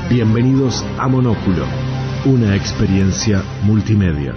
Bienvenidos a Monóculo, una experiencia multimedia.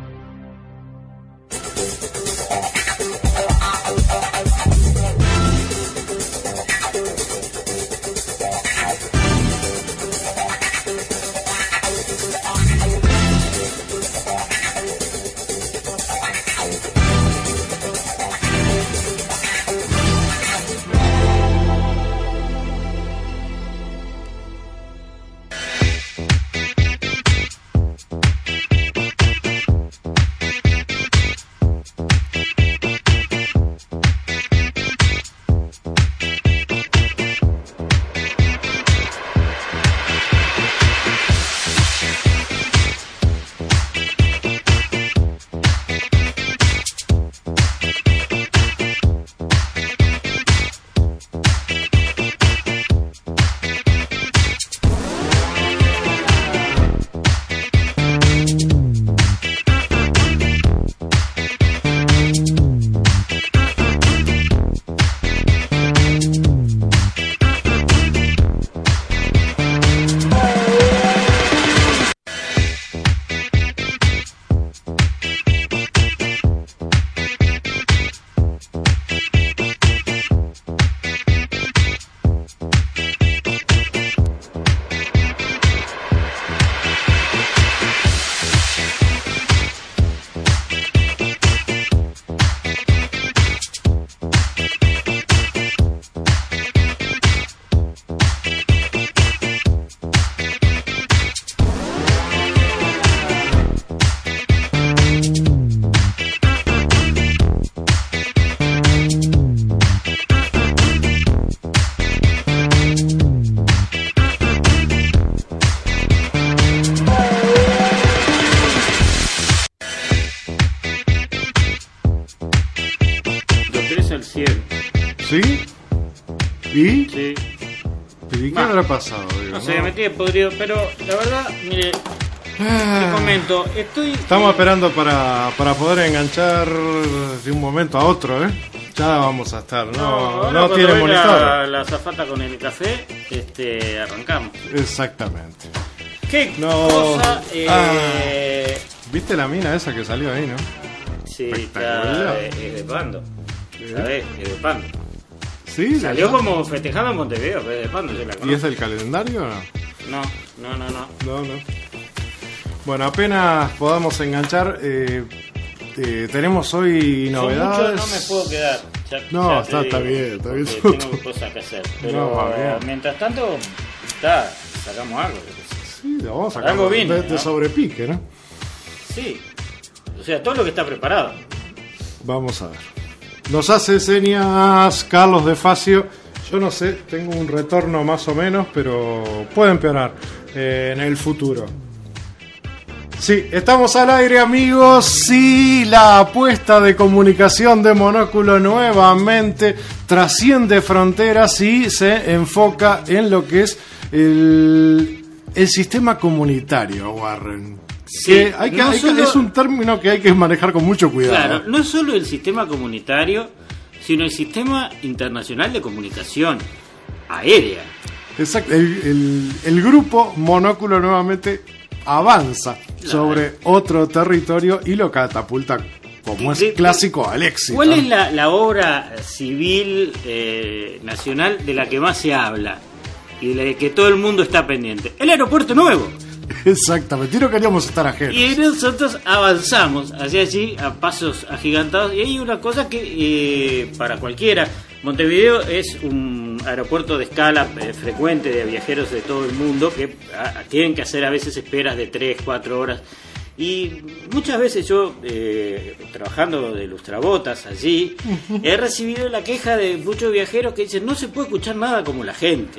¿Sí? ¿Y? Sí. ¿Y qué habrá pasado? No sé, me tiene podrido, pero la verdad, mire, te comento, Estamos esperando para poder enganchar de un momento a otro, ¿eh? Ya vamos a estar, no tiene monitor. La azafata con el café, arrancamos. Exactamente. ¿Qué cosa? ¿Viste la mina esa que salió ahí, no? Sí, está de Pando. ¿Sabes? Es de Pando. Sí, salió como festejando en Montevideo, pero es de Pando, yo la conozco. ¿Y es del calendario o no? No. Bueno, apenas podamos enganchar, tenemos hoy novedades. Mucho no me puedo quedar. Está bien. Tengo cosas que hacer. Pero mientras tanto, sacamos algo. Sí, lo vamos a sacar algo bien, de sobrepique, ¿no? Sí. O sea, todo lo que está preparado. Vamos a ver. Nos hace señas Carlos de Facio. Yo no sé, tengo un retorno más o menos, pero puede empeorar en el futuro. Sí, estamos al aire, amigos. Sí, la apuesta de comunicación de Monóculo nuevamente trasciende fronteras y se enfoca en lo que es el sistema comunitario, Warren. Sí, es un término que hay que manejar con mucho cuidado. Claro, no es solo el sistema comunitario, sino el sistema internacional de comunicación aérea. Exacto, el grupo Monóculo nuevamente avanza sobre otro territorio y lo catapulta, como es clásico, al éxito. ¿Cuál es la obra civil nacional de la que más se habla y de la que todo el mundo está pendiente? El aeropuerto nuevo. Exactamente, y no queríamos estar ajenos. Y nosotros avanzamos hacia allí a pasos agigantados. Y hay una cosa que para cualquiera, Montevideo es un aeropuerto de escala frecuente de viajeros de todo el mundo que tienen que hacer a veces esperas de 3-4 horas. Y muchas veces yo, trabajando de lustrabotas allí, he recibido la queja de muchos viajeros que dicen: no se puede escuchar nada como la gente.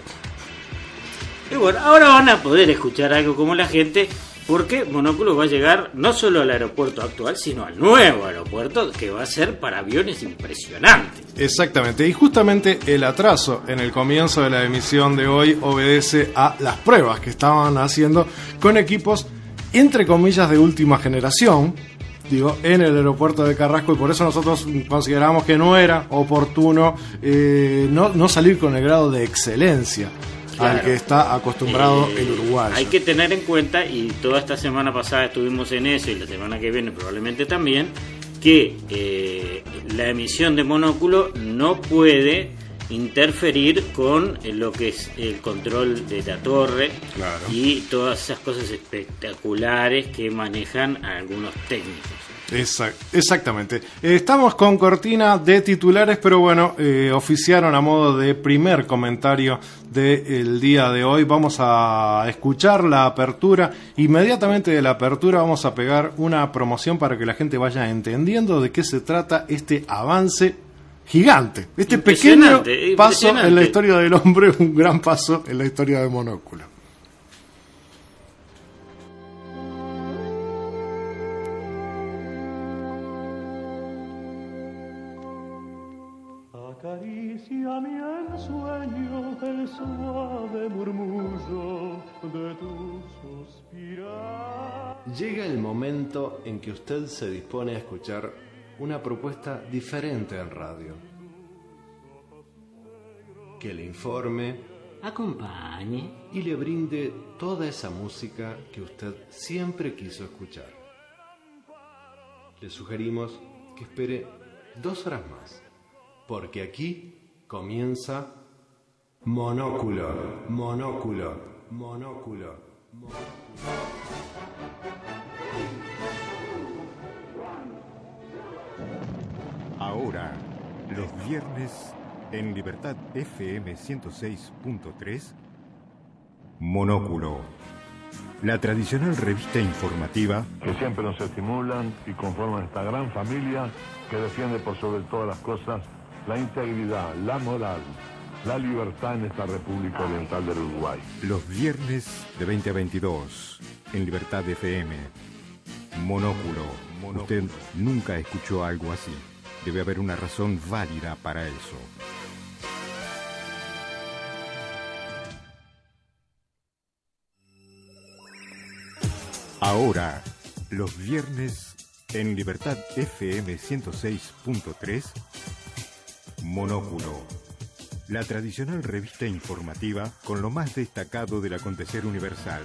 Y bueno, ahora van a poder escuchar algo como la gente, porque Monóculo va a llegar no solo al aeropuerto actual, sino al nuevo aeropuerto, que va a ser para aviones impresionante. Exactamente, y justamente el atraso en el comienzo de la emisión de hoy obedece a las pruebas que estaban haciendo con equipos, entre comillas, de última generación, en el aeropuerto de Carrasco, y por eso nosotros consideramos que no era oportuno no salir con el grado de excelencia. al que está acostumbrado el uruguayo. Hay que tener en cuenta, y toda esta semana pasada estuvimos en eso, y la semana que viene probablemente también, que la emisión de monóculo no puede interferir con lo que es el control de la torre, claro, y todas esas cosas espectaculares que manejan algunos técnicos. Exactamente. Estamos con cortina de titulares, pero bueno, oficiaron a modo de primer comentario del día de hoy. Vamos a escuchar la apertura. Inmediatamente de la apertura vamos a pegar una promoción para que la gente vaya entendiendo de qué se trata este avance gigante, este pequeño paso en la historia del hombre, un gran paso en la historia de Monóculo. Acaricia mi ensueño el suave murmullo de tu suspirar. Llega el momento en que usted se dispone a escuchar una propuesta diferente en radio. Que le informe, acompañe y le brinde toda esa música que usted siempre quiso escuchar. Le sugerimos que espere 2 horas más, porque aquí comienza Monóculo, Monóculo, Monóculo, Monóculo. Ahora, los viernes, en Libertad FM 106.3, Monóculo, la tradicional revista informativa que siempre nos estimulan y conforman esta gran familia que defiende por sobre todas las cosas la integridad, la moral, la libertad en esta República Oriental del Uruguay. Los viernes de 20 a 22, en Libertad FM, Monóculo. Usted nunca escuchó algo así. Debe haber una razón válida para eso. Ahora, los viernes, en Libertad FM 106.3, Monóculo, la tradicional revista informativa con lo más destacado del acontecer universal.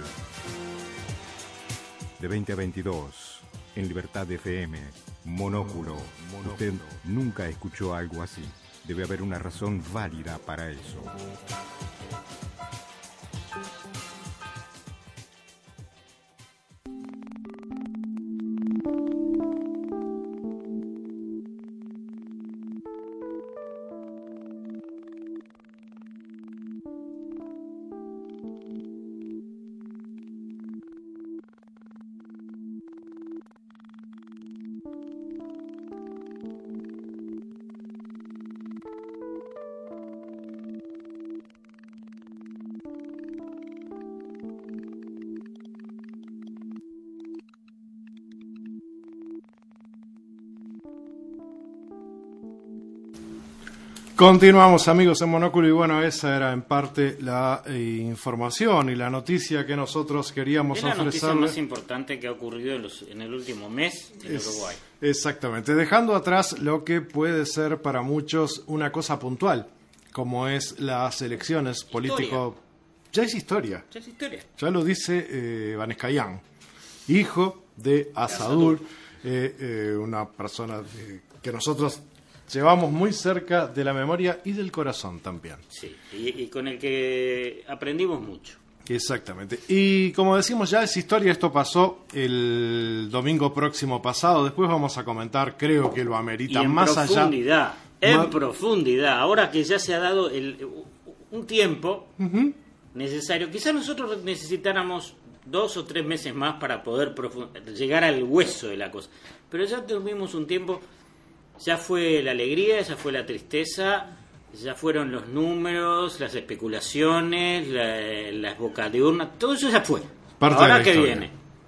De 20 a 22, en Libertad FM, Monóculo. Usted nunca escuchó algo así. Debe haber una razón válida para eso. Continuamos, amigos, en Monóculo, y bueno, esa era en parte la información y la noticia que nosotros queríamos ofrecerles. Es la noticia más importante que ha ocurrido en el último mes en Uruguay. Exactamente, dejando atrás lo que puede ser para muchos una cosa puntual, como es las elecciones político. Ya es historia. Ya es historia. Ya lo dice Vaneskayán, hijo de Asadur, una persona que nosotros llevamos muy cerca de la memoria y del corazón también. Sí, y con el que aprendimos mucho. Exactamente. Y como decimos, ya es historia, esto pasó el domingo próximo pasado. Después vamos a comentar, creo que lo amerita más allá. En profundidad. Ahora que ya se ha dado un tiempo necesario, quizás nosotros necesitáramos 2 o 3 meses más para poder llegar al hueso de la cosa. Pero ya tuvimos un tiempo. Ya fue la alegría, ya fue la tristeza, ya fueron los números, las especulaciones, las bocas de urna, todo eso ya fue. Ahora que viene,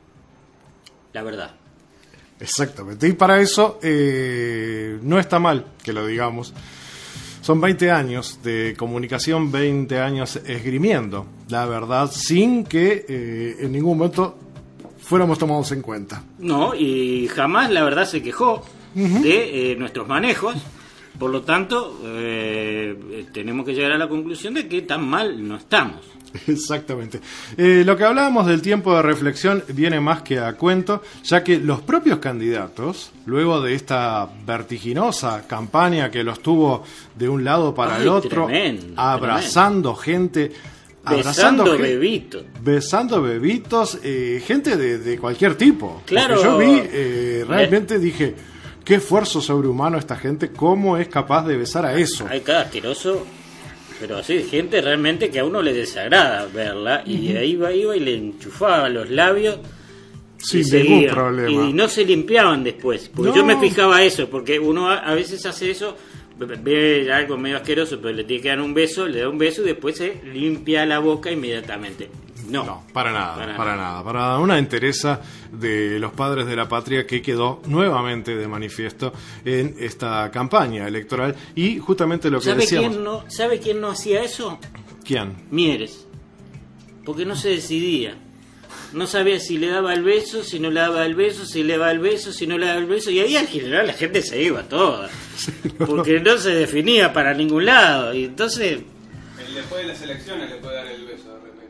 la verdad. Exactamente, y para eso no está mal que lo digamos. Son 20 años de comunicación, 20 años esgrimiendo la verdad sin que en ningún momento fuéramos tomados en cuenta. No, y jamás la verdad se quejó de nuestros manejos, Por lo tanto, tenemos que llegar a la conclusión de que tan mal no estamos. Exactamente. Lo que hablábamos del tiempo de reflexión viene más que a cuento, ya que los propios candidatos, luego de esta vertiginosa campaña que los tuvo de un lado para el otro, abrazando gente, besando bebitos. Besando bebitos, gente de cualquier tipo. Claro. Porque yo vi, realmente dije, qué esfuerzo sobrehumano esta gente, cómo es capaz de besar a eso. Hay cada asqueroso, pero así, gente realmente que a uno le desagrada verla, y ahí iba y le enchufaba los labios. Sin ningún problema. Y no se limpiaban después, porque No. yo me fijaba eso, porque uno a veces hace eso, ve algo medio asqueroso, pero le tiene que dar un beso, le da un beso y después se limpia la boca inmediatamente. No, para nada. Para una entereza de los padres de la patria que quedó nuevamente de manifiesto en esta campaña electoral. Y justamente lo que decíamos. ¿Sabe quién no hacía eso? ¿Quién? Mieres. Porque no se decidía. No sabía si le daba el beso, si no le daba el beso, si le daba el beso, si no le daba el beso. Y ahí en general la gente se iba toda. Sí, no. Porque no se definía para ningún lado. Y entonces... Después de las elecciones le puede dar el beso.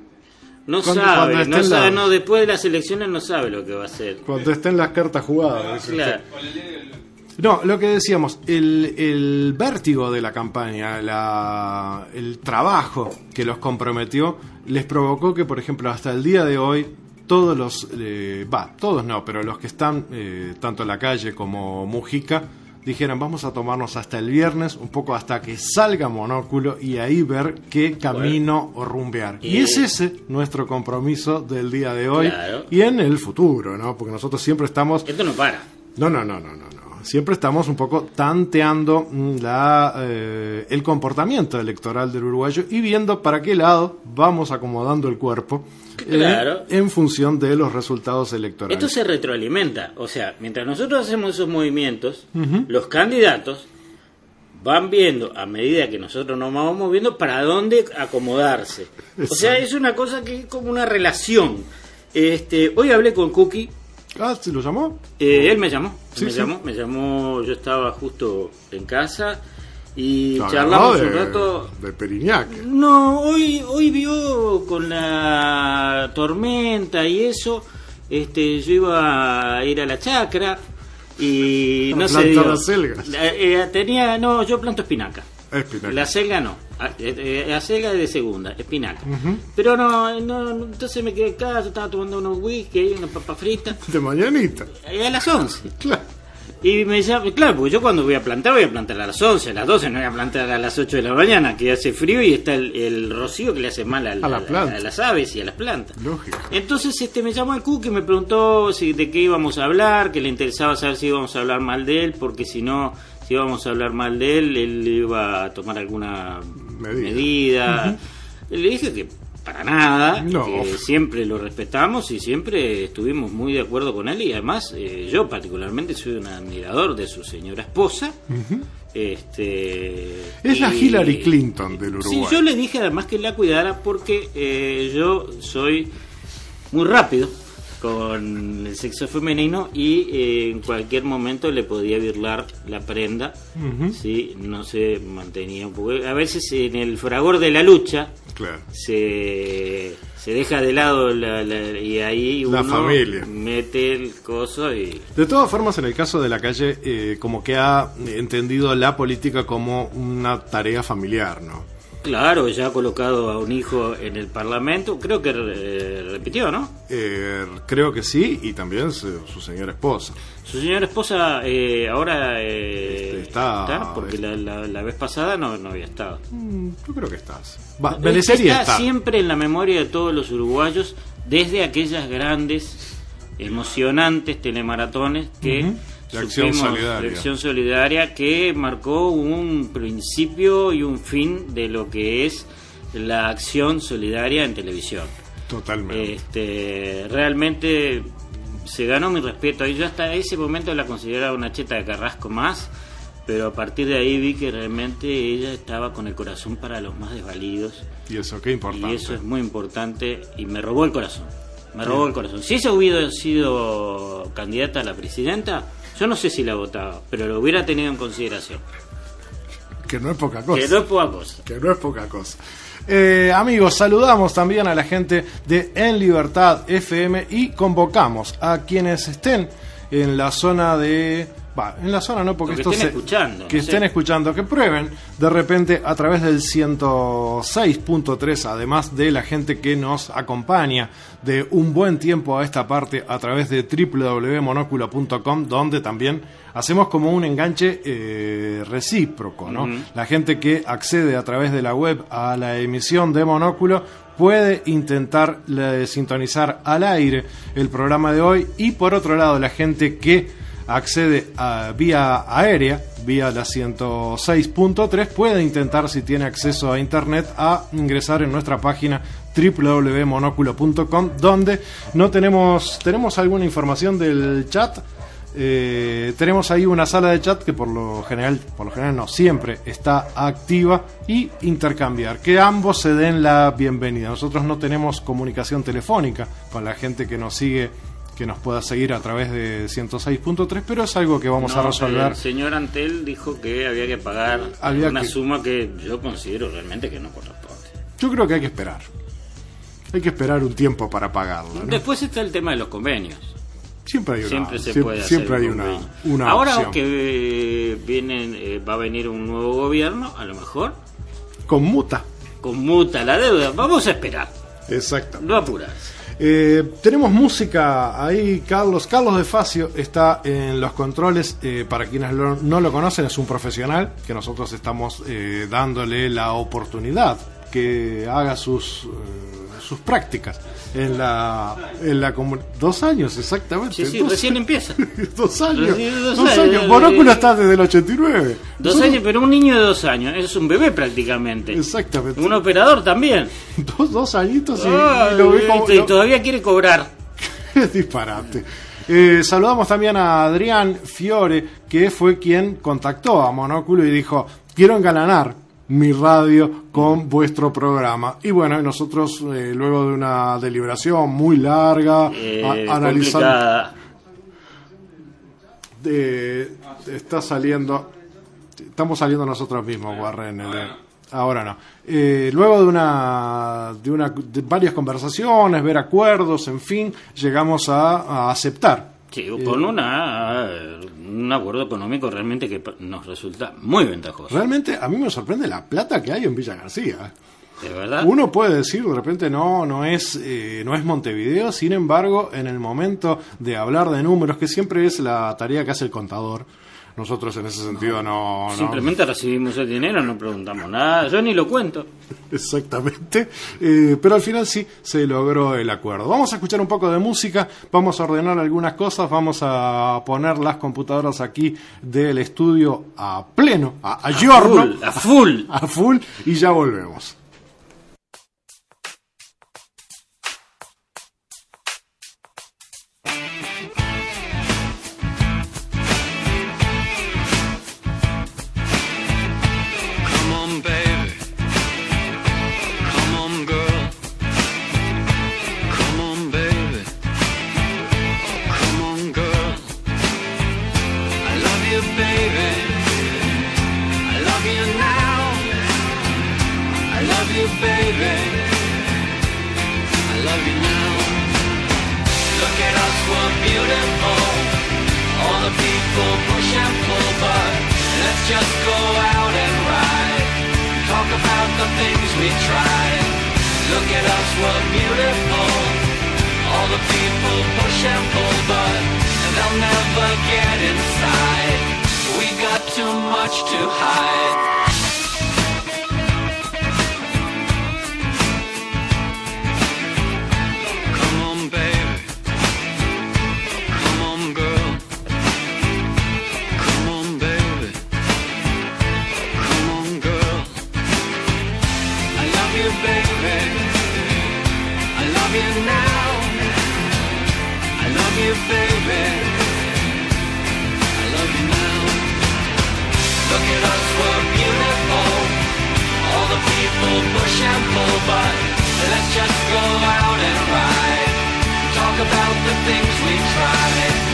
No, después de las elecciones no sabe lo que va a hacer. Cuando estén las cartas jugadas. Claro. No, lo que decíamos, el vértigo de la campaña, el trabajo que los comprometió, les provocó que, por ejemplo, hasta el día de hoy, todos los, todos no, pero los que están, tanto en la calle como Mujica, dijeran, vamos a tomarnos hasta el viernes, un poco hasta que salga Monóculo y ahí ver qué camino o rumbear. Y es ese nuestro compromiso del día de hoy, claro, y en el futuro, ¿no? Porque nosotros siempre estamos... Esto no para. No. Siempre estamos un poco tanteando el comportamiento electoral del uruguayo y viendo para qué lado vamos acomodando el cuerpo, claro, en función de los resultados electorales. Esto se retroalimenta, o sea, mientras nosotros hacemos esos movimientos, los candidatos van viendo a medida que nosotros nos vamos moviendo para dónde acomodarse. Exacto. O sea, es una cosa que es como una relación. Hoy hablé con Cookie. Ah, ¿se lo llamó? Él me llamó. Me llamó, yo estaba justo en casa y charlamos un rato. De Periñac. No, hoy vio con la tormenta y eso, yo iba a ir a la chacra y no sé. ¿Plantar las selgas? Yo planto espinaca. La selga no. La selga es de segunda, espinaca. Pero no, entonces me quedé acá, yo estaba tomando unos whisky, unas papas fritas. De mañanita. A las 11. Claro. Y me llama, claro, porque yo cuando voy a plantar a las 11, a las 12, no voy a plantar a las 8 de la mañana, que hace frío y está el rocío que le hace mal a las aves y a las plantas. Lógico. Entonces me llamó el Cook y me preguntó de qué íbamos a hablar, que le interesaba saber si íbamos a hablar mal de él, porque si íbamos a hablar mal de él iba a tomar alguna medida. Le dije que para nada, que siempre lo respetamos y siempre estuvimos muy de acuerdo con él, y además yo particularmente soy un admirador de su señora esposa. Es la Hillary Clinton del Uruguay. Sí, yo le dije además que la cuidara porque yo soy muy rápido con el sexo femenino y en cualquier momento le podía virlar la prenda si no se mantenía un poco. A veces en el fragor de la lucha, claro, se deja de lado y ahí uno familia mete el coso y... De todas formas, en el caso de la calle, como que ha entendido la política como una tarea familiar, ¿no? Claro, ya ha colocado a un hijo en el Parlamento, creo que repitió, ¿no? Creo que sí, y también su señora esposa. Su señora esposa ahora está, porque la vez pasada no había estado. Yo creo que está siempre en la memoria de todos los uruguayos, desde aquellas grandes, emocionantes telemaratones que... La acción solidaria que marcó un principio y un fin de lo que es la acción solidaria en televisión. Totalmente. Realmente se ganó mi respeto. Yo hasta ese momento la consideraba una cheta de Carrasco más, pero a partir de ahí vi que realmente ella estaba con el corazón para los más desvalidos. Y eso, qué importante. Y eso es muy importante y me robó el corazón. Si ella hubiera sido candidata a la presidenta, yo no sé si la votaba, pero lo hubiera tenido en consideración. Que no es poca cosa. Que no es poca cosa. Que no es poca cosa. Amigos, saludamos también a la gente de En Libertad FM y convocamos a quienes estén en la zona de... en la zona no, porque estén escuchando. Que estén escuchando, que prueben de repente a través del 106.3, además de la gente que nos acompaña de un buen tiempo a esta parte a través de www.monoculo.com, donde también hacemos como un enganche recíproco, ¿no? La gente que accede a través de la web a la emisión de Monóculo puede intentar sintonizar al aire el programa de hoy, y por otro lado la gente que accede vía aérea, vía la 106.3, puede intentar, si tiene acceso a internet, a ingresar en nuestra página www.monoculo.com, donde no tenemos alguna información del chat. Tenemos ahí una sala de chat que por lo general no, siempre está activa, y intercambiar, que ambos se den la bienvenida. Nosotros no tenemos comunicación telefónica con la gente que nos sigue, que nos pueda seguir a través de 106.3, pero es algo que vamos a resolver. El señor Antel dijo que había que pagar suma que yo considero realmente que no corresponde. Yo creo que hay que esperar. Hay que esperar un tiempo para pagarlo, ¿no? Después está el tema de los convenios. Siempre hay una ahora opción. Que va a venir un nuevo gobierno, a lo mejor conmuta la deuda. Vamos a esperar. Exacto. No apurarse. Tenemos música ahí. Carlos de Facio está en los controles. Para quienes no lo conocen, es un profesional que nosotros estamos dándole la oportunidad que haga sus prácticas en la 2 años exactamente. Sí, recién empieza. 2 años. 2 años. Monóculo está desde el 89. 2 años, pero un niño de 2 años es un bebé prácticamente. Exactamente. Un operador también. 2 añitos y todavía quiere cobrar. Es disparate. Saludamos también a Adrián Fiore, que fue quien contactó a Monóculo y dijo: quiero engalanar mi radio con vuestro programa. Y bueno, nosotros luego de una deliberación muy larga, analizando, estamos saliendo nosotros mismos, Warren, ahora no. Luego de varias conversaciones, ver acuerdos, en fin, llegamos a aceptar. Sí, con un acuerdo económico realmente que nos resulta muy ventajoso. Realmente a mí me sorprende la plata que hay en Villa García. ¿De verdad? Uno puede decir, de repente no es Montevideo, sin embargo, en el momento de hablar de números, que siempre es la tarea que hace el contador, nosotros en ese sentido no... Simplemente recibimos el dinero, no preguntamos nada, yo ni lo cuento. Exactamente, pero al final sí se logró el acuerdo. Vamos a escuchar un poco de música, vamos a ordenar algunas cosas, vamos a poner las computadoras aquí del estudio a pleno, a giorno, a full, y ya volvemos.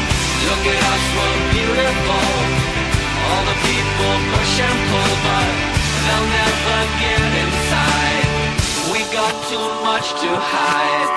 Look at us, we're beautiful. All the people push and pull, but they'll never get inside. We got too much to hide.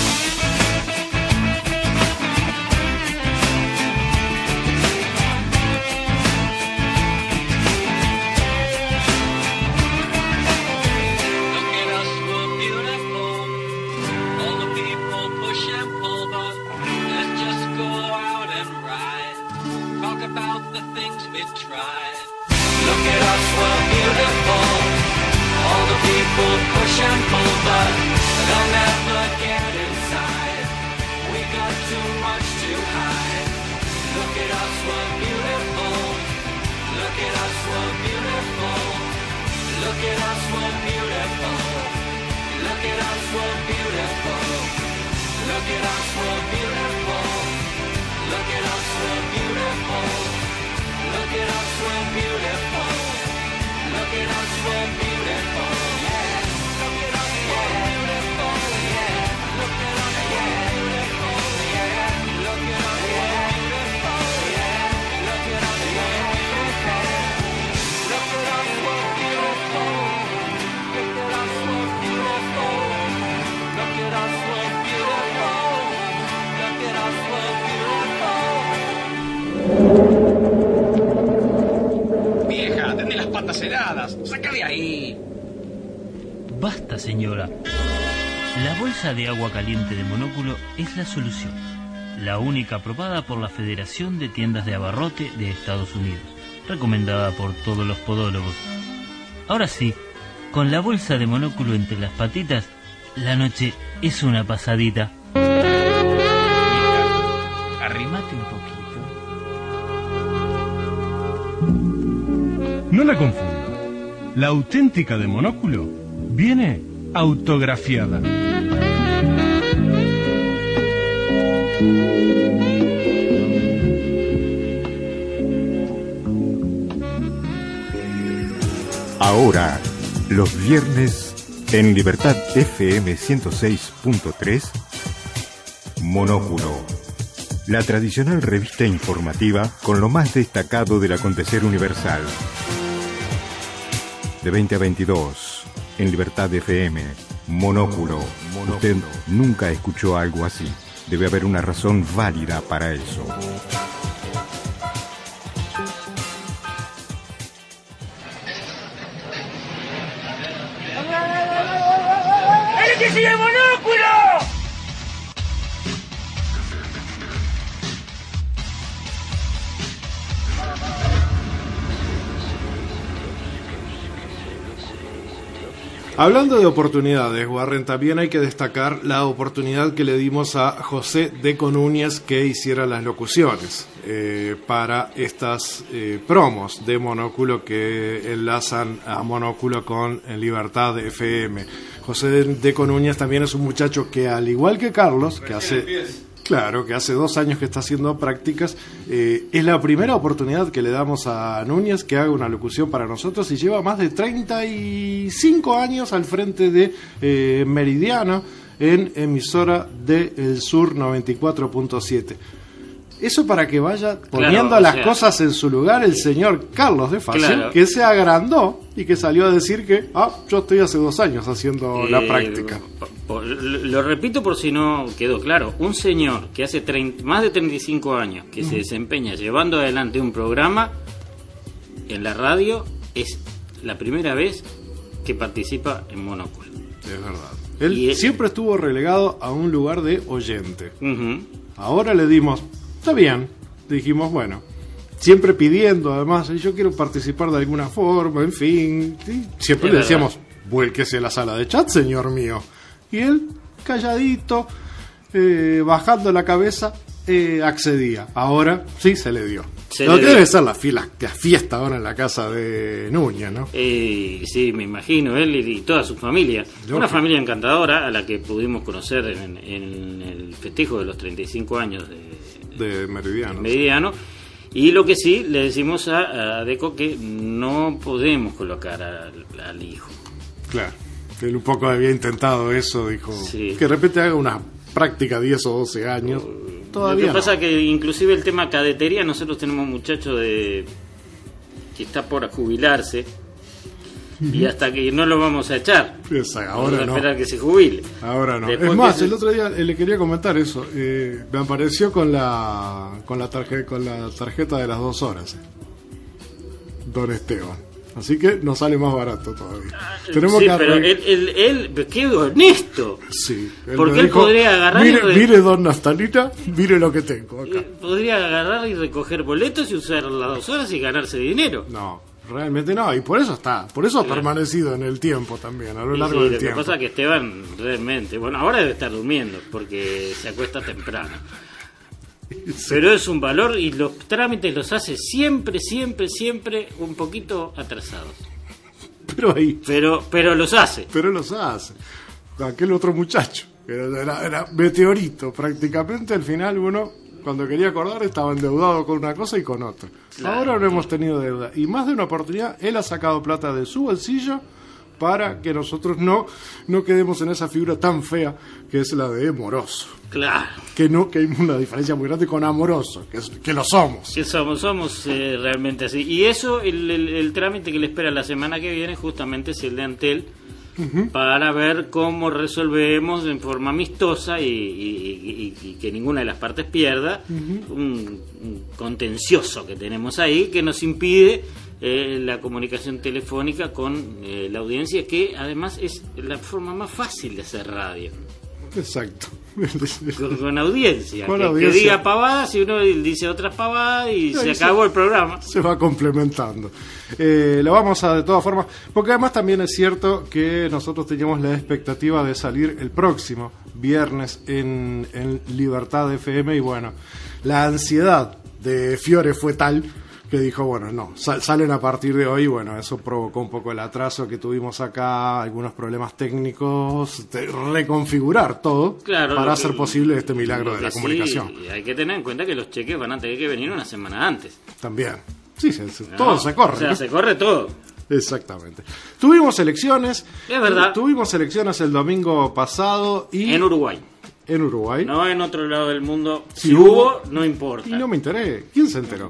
Look at us, we're beautiful. All the people push and pull, but let's just go out and ride. Talk about the things we've tried. Look at us, we're beautiful. All the people push and pull, but they'll never get inside. We got too much to hide. Look at us, we're beautiful. Look at us, we're beautiful. Look at us, we're beautiful. Look at us, we're beautiful. Look at us, we're beautiful. Look at us, we're beautiful. Look at us, we're beautiful. Look at us, we're beautiful. Yeah. Look at us, we're beautiful. Yeah. Look at us, we're beautiful. Yeah. Look at us, we're beautiful. Yeah. Look at us, we're beautiful. Look at us, we're beautiful. Look at us, we're beautiful. Look at us, we're beautiful. Look at us, we're beautiful. Vieja, tenés las patas heladas. Saca de ahí. Basta, señora. La bolsa de agua caliente de Monóculo es la solución. La única aprobada por la Federación de Tiendas de Abarrote de Estados Unidos. Recomendada por todos los podólogos. Ahora sí, con la bolsa de Monóculo entre las patitas, la noche es una pasadita. Arrímate un poquito. No la confunda. La auténtica de Monóculo viene autografiada. Ahora, los viernes, en Libertad FM 106.3, Monóculo, la tradicional revista informativa con lo más destacado del acontecer universal. De 20 a 22, en Libertad FM, Monóculo. Usted nunca escuchó algo así. Debe haber una razón válida para eso. ¡El que sigue Monóculo! Hablando de oportunidades, Warren, también hay que destacar la oportunidad que le dimos a José Deco Núñez que hiciera las locuciones para estas promos de Monóculo que enlazan a Monóculo con Libertad FM. José Deco Núñez también es un muchacho que, al igual que Carlos, que hace 2 años que está haciendo prácticas, es la primera oportunidad que le damos a Núñez que haga una locución para nosotros y lleva más de 35 años al frente de Meridiano en emisora de El Sur 94.7. Eso para que vaya poniendo las cosas en su lugar el señor Carlos de Facio, que se agrandó y que salió a decir que yo estoy hace 2 años haciendo la práctica. Lo repito por si no quedó claro. Un señor que hace más de 35 años que se desempeña llevando adelante un programa en la radio, es la primera vez que participa en Monóculo. Es verdad. Él siempre estuvo relegado a un lugar de oyente. Ahora le dimos... Está bien, dijimos, bueno, siempre pidiendo, además, yo quiero participar de alguna forma, en fin, ¿sí? Siempre le decíamos, vuélquese a la sala de chat, señor mío. Y él, calladito, bajando la cabeza, accedía. Ahora sí se le dio. No debe ser la fiesta ahora en la casa de Núñez, ¿no? Sí, me imagino, él y toda su familia. Una familia encantadora a la que pudimos conocer en el festejo de los 35 años de Meridiano. Y lo que sí, le decimos a Deco que no podemos colocar al hijo. Claro, él un poco había intentado eso, dijo, que de repente haga una práctica 10 o 12 años. Todavía lo que pasa es que inclusive el tema cadetería, nosotros tenemos un muchacho que está por jubilarse y hasta que no lo vamos a echar. Ahora vamos a no. esperar que se jubile. Ahora no. Después es más, que el otro día le quería comentar eso. Me apareció con la tarjeta de las 2 horas. Don Esteban. Así que nos sale más barato todavía. Tenemos Sí, que pero él, qué honesto. Sí, Porque él dijo, podría agarrar mire, don Naftalita, mire lo que tengo acá. podría agarrar y recoger boletos y usar las 2 horas y ganarse dinero. No, realmente no, y por eso ha permanecido en el tiempo también, a lo largo del lo tiempo. que pasa es que Esteban realmente, bueno, ahora debe estar durmiendo porque se acuesta temprano. Pero es un valor y los trámites los hace siempre un poquito atrasados. Pero los hace. Pero los hace. Aquel otro muchacho, que era meteorito prácticamente, al final uno, cuando quería acordar, estaba endeudado con una cosa y con otra. Claro. Ahora no hemos tenido deuda. Y más de una oportunidad, él ha sacado plata de su bolsillo para que nosotros no quedemos en esa figura tan fea que es la de moroso. Claro. Que hay una diferencia muy grande con amoroso, que lo somos. Que somos realmente así. Y eso, el trámite que le espera la semana que viene justamente es el de Antel, para ver cómo resolvemos en forma amistosa y que ninguna de las partes pierda un contencioso que tenemos ahí que nos impide la comunicación telefónica con la audiencia, que además es la forma más fácil de hacer radio. Exacto. Con audiencia. Con que audiencia. diga pavadas y uno dice otras pavadas y se acabó el programa. Se va complementando. Lo vamos a, de todas formas, porque además también es cierto que nosotros teníamos la expectativa de salir el próximo viernes en Libertad FM, y bueno, la ansiedad de Fiore fue tal que dijo, bueno, no, salen a partir de hoy. Bueno, eso provocó un poco el atraso que tuvimos acá, algunos problemas técnicos, reconfigurar todo, claro, para hacer posible este milagro de la sí, comunicación. hay que tener en cuenta que los cheques van a tener que venir una semana antes. También. Sí, todo se corre. O sea, ¿no? se corre todo. Exactamente. Tuvimos elecciones. Es verdad. Tuvimos elecciones el domingo pasado y... En Uruguay. En Uruguay. No en otro lado del mundo. Si Si hubo, no importa. Y no me enteré. ¿Quién se enteró?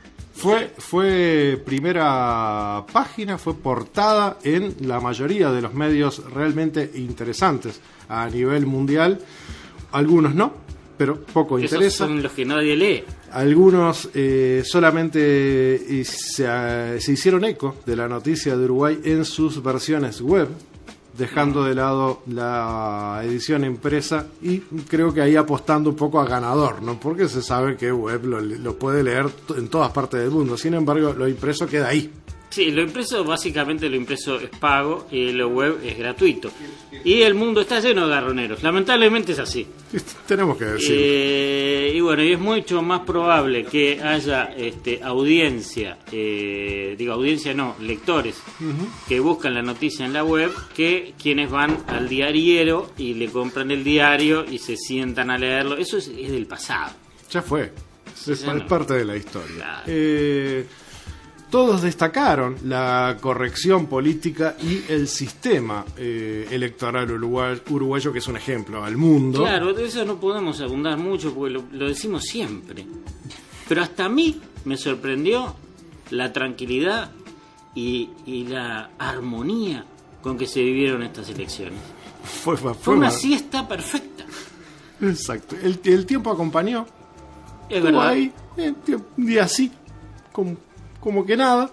Fue primera página, fue portada en la mayoría de los medios realmente interesantes a nivel mundial. Algunos no, pero poco Esos interesa. son los que nadie lee. Algunos solamente se hicieron eco de la noticia de Uruguay en sus versiones web, dejando de lado la edición impresa, y creo que ahí apostando un poco a ganador, ¿no? Porque se sabe que web lo puede leer en todas partes del mundo. Sin embargo, lo impreso queda ahí. Sí, lo impreso, básicamente lo impreso es pago y lo web es gratuito. Y el mundo está lleno de garroneros. Lamentablemente es así. Tenemos que decirlo. Y bueno, y es mucho más probable que haya audiencia, audiencia no, lectores, que buscan la noticia en la web, que quienes van al diariero y le compran el diario y se sientan a leerlo. Eso es del pasado. Ya fue. Es parte de la historia. Claro. Todos destacaron la corrección política y el sistema electoral uruguayo, que es un ejemplo al mundo. Claro, de eso no podemos abundar mucho porque lo decimos siempre. Pero hasta a mí me sorprendió la tranquilidad y la armonía con que se vivieron estas elecciones. Fue una siesta perfecta. Exacto. El tiempo acompañó. Es verdad. Ahí, un día así, como que nada.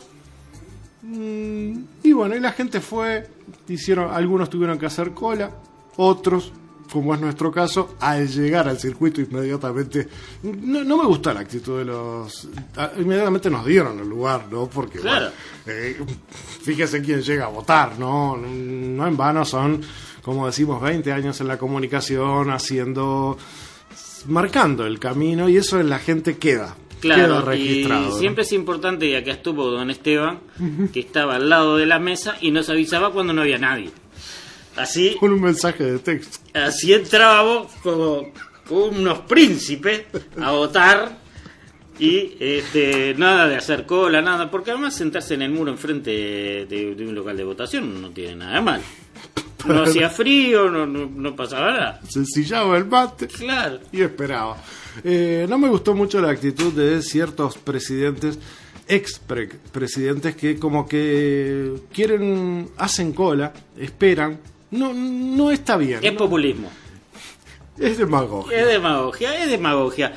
Y bueno, y la gente fue, algunos tuvieron que hacer cola, otros, como es nuestro caso, al llegar al circuito inmediatamente, no me gustó la actitud de inmediatamente nos dieron el lugar, ¿no? Porque claro. Bueno, fíjese quién llega a votar, ¿no? No en vano son, como decimos, 20 años en la comunicación, marcando el camino, y eso en la gente queda. Claro, registrado, y siempre es importante, y acá estuvo don Esteban, que estaba al lado de la mesa y nos avisaba cuando no había nadie. Así, con un mensaje de texto. Así entrábamos como unos príncipes a votar, y nada de hacer cola, nada, porque además sentarse en el muro enfrente de un local de votación no tiene nada de mal. No hacía frío, no pasaba nada. Se ensillaba el mate, claro, y esperaba. No me gustó mucho la actitud de ciertos presidentes presidentes que como que hacen cola, esperan. No está bien. Es populismo. Es demagogia. Es demagogia.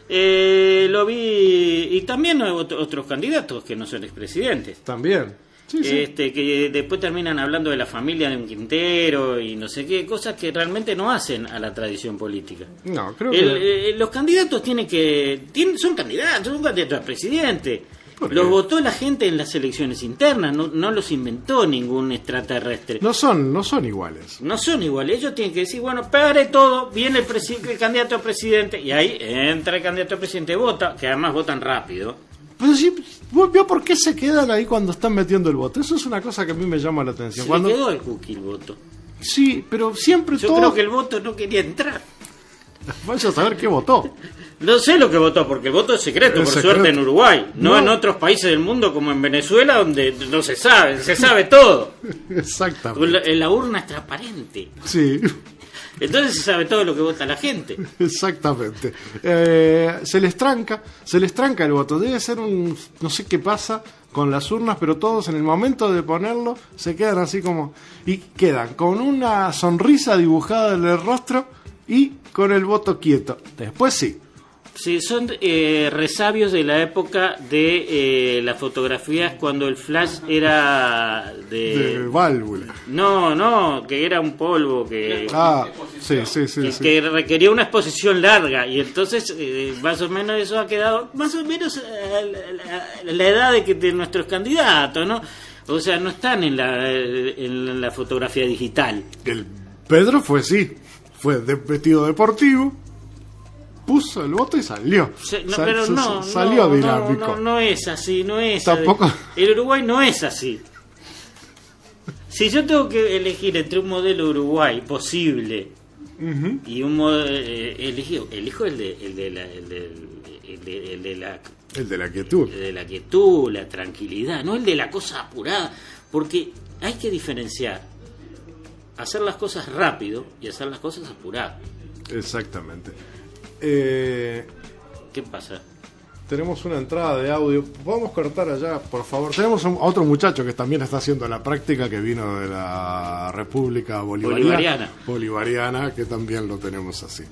Lo vi. Y también hay otros candidatos que no son expresidentes. También. Sí. Que después terminan hablando de la familia de un Quintero y no sé qué, cosas que realmente no hacen a la tradición política. No, creo que... los candidatos son candidatos a presidente. Los votó la gente en las elecciones internas, no los inventó ningún extraterrestre. No son iguales. No son iguales. Ellos tienen que decir, bueno, pare todo, viene el candidato a presidente, y ahí entra el candidato a presidente, vota, que además votan rápido. Pero sí, ¿vos vio por qué se quedan ahí cuando están metiendo el voto? Eso es una cosa que a mí me llama la atención. Se le quedó el cookie el voto. Sí, pero siempre Yo creo que el voto no quería entrar. Vaya a saber qué votó. No sé lo que votó, porque el voto es secreto, suerte en Uruguay. No en otros países del mundo como en Venezuela, donde no se sabe todo. Exactamente. La urna es transparente. Sí. Entonces se sabe todo lo que vota la gente. Exactamente. Se les tranca el voto. Debe ser no sé qué pasa con las urnas, pero todos en el momento de ponerlo se quedan así como... Y quedan con una sonrisa dibujada en el rostro y con el voto quieto. Después sí. Sí, son resabios de la época de las fotografías cuando el flash era de válvula. No, que era un polvo que que requería una exposición larga y entonces más o menos eso ha quedado más o menos a la edad de nuestros candidatos, ¿no? O sea, no están en la fotografía digital. El Pedro fue vestido deportivo. Puso el voto y salió. Salió dinámico. No es así, no es. Tampoco. El Uruguay no es así. Si yo tengo que elegir entre un modelo Uruguay posible y un modelo elijo el de la quietud. El de la quietud, la tranquilidad, no el de la cosa apurada, porque hay que diferenciar hacer las cosas rápido y hacer las cosas apuradas. Exactamente. ¿Qué pasa? Tenemos una entrada de audio. Podemos cortar allá, por favor. Tenemos a otro muchacho que también está haciendo la práctica, que vino de la República Bolivariana, que también lo tenemos así.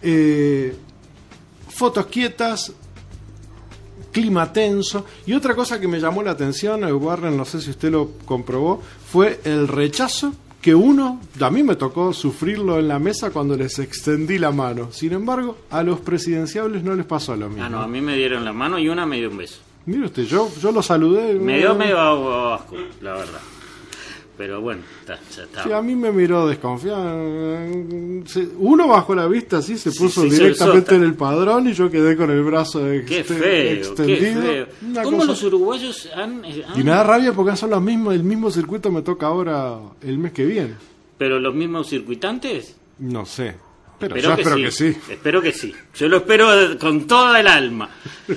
Fotos quietas, clima tenso. Y otra cosa que me llamó la atención, Warren, no sé si usted lo comprobó, fue el rechazo que a mí me tocó sufrirlo en la mesa cuando les extendí la mano. Sin embargo, a los presidenciables no les pasó lo mismo. No, a mí me dieron la mano y una me dio un beso. Mire usted, yo lo saludé. Me dio medio asco, la verdad. Pero bueno, ya está. Sí, a mí me miró desconfiado. Uno bajó la vista así, se puso directamente en el padrón y yo quedé con el brazo extendido. Qué feo. ¿Cómo los uruguayos han...? Y me da rabia porque son los mismos, el mismo circuito me toca ahora el mes que viene. ¿Pero los mismos circuitantes? No sé. Pero yo espero que sí. Espero que sí. Yo lo espero con toda el alma.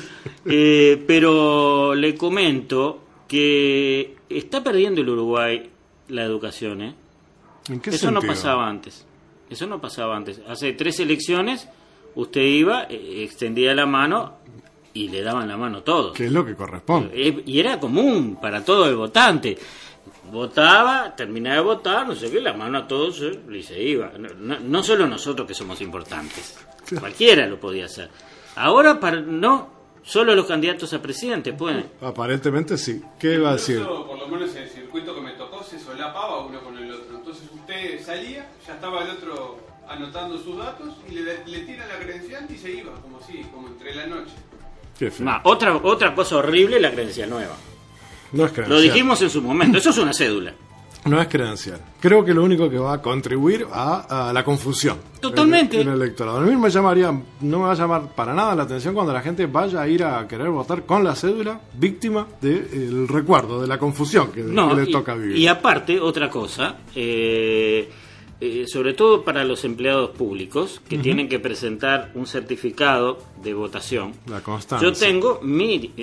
Pero le comento que está perdiendo el Uruguay la educación, ¿eh? ¿En qué Eso sentido? no pasaba antes. Hace 3 elecciones usted iba, extendía la mano y le daban la mano todos. Que es lo que corresponde. Y era común para todo el votante. Votaba, terminaba de votar, no sé qué, la mano a todos y se iba. No solo nosotros que somos importantes. Cualquiera lo podía hacer. Ahora solo los candidatos a presidente pueden. Aparentemente sí. ¿Qué iba a decir? Por lo menos el circuito que me tocó se solapaba uno con el otro. Entonces usted salía, ya estaba el otro anotando sus datos y le tira la credencial y se iba, como entre la noche. Qué feo. Otra cosa horrible, la credencial nueva. No es credencial. Lo dijimos en su momento, eso es una cédula. No es credencial. Creo que lo único que va a contribuir a la confusión. Totalmente. En el electorado. A mí no me va a llamar para nada la atención cuando la gente vaya a ir a querer votar con la cédula, víctima del recuerdo, de la confusión que le toca vivir. Y aparte, otra cosa, sobre todo para los empleados públicos que tienen que presentar un certificado de votación. La constancia. Yo tengo mi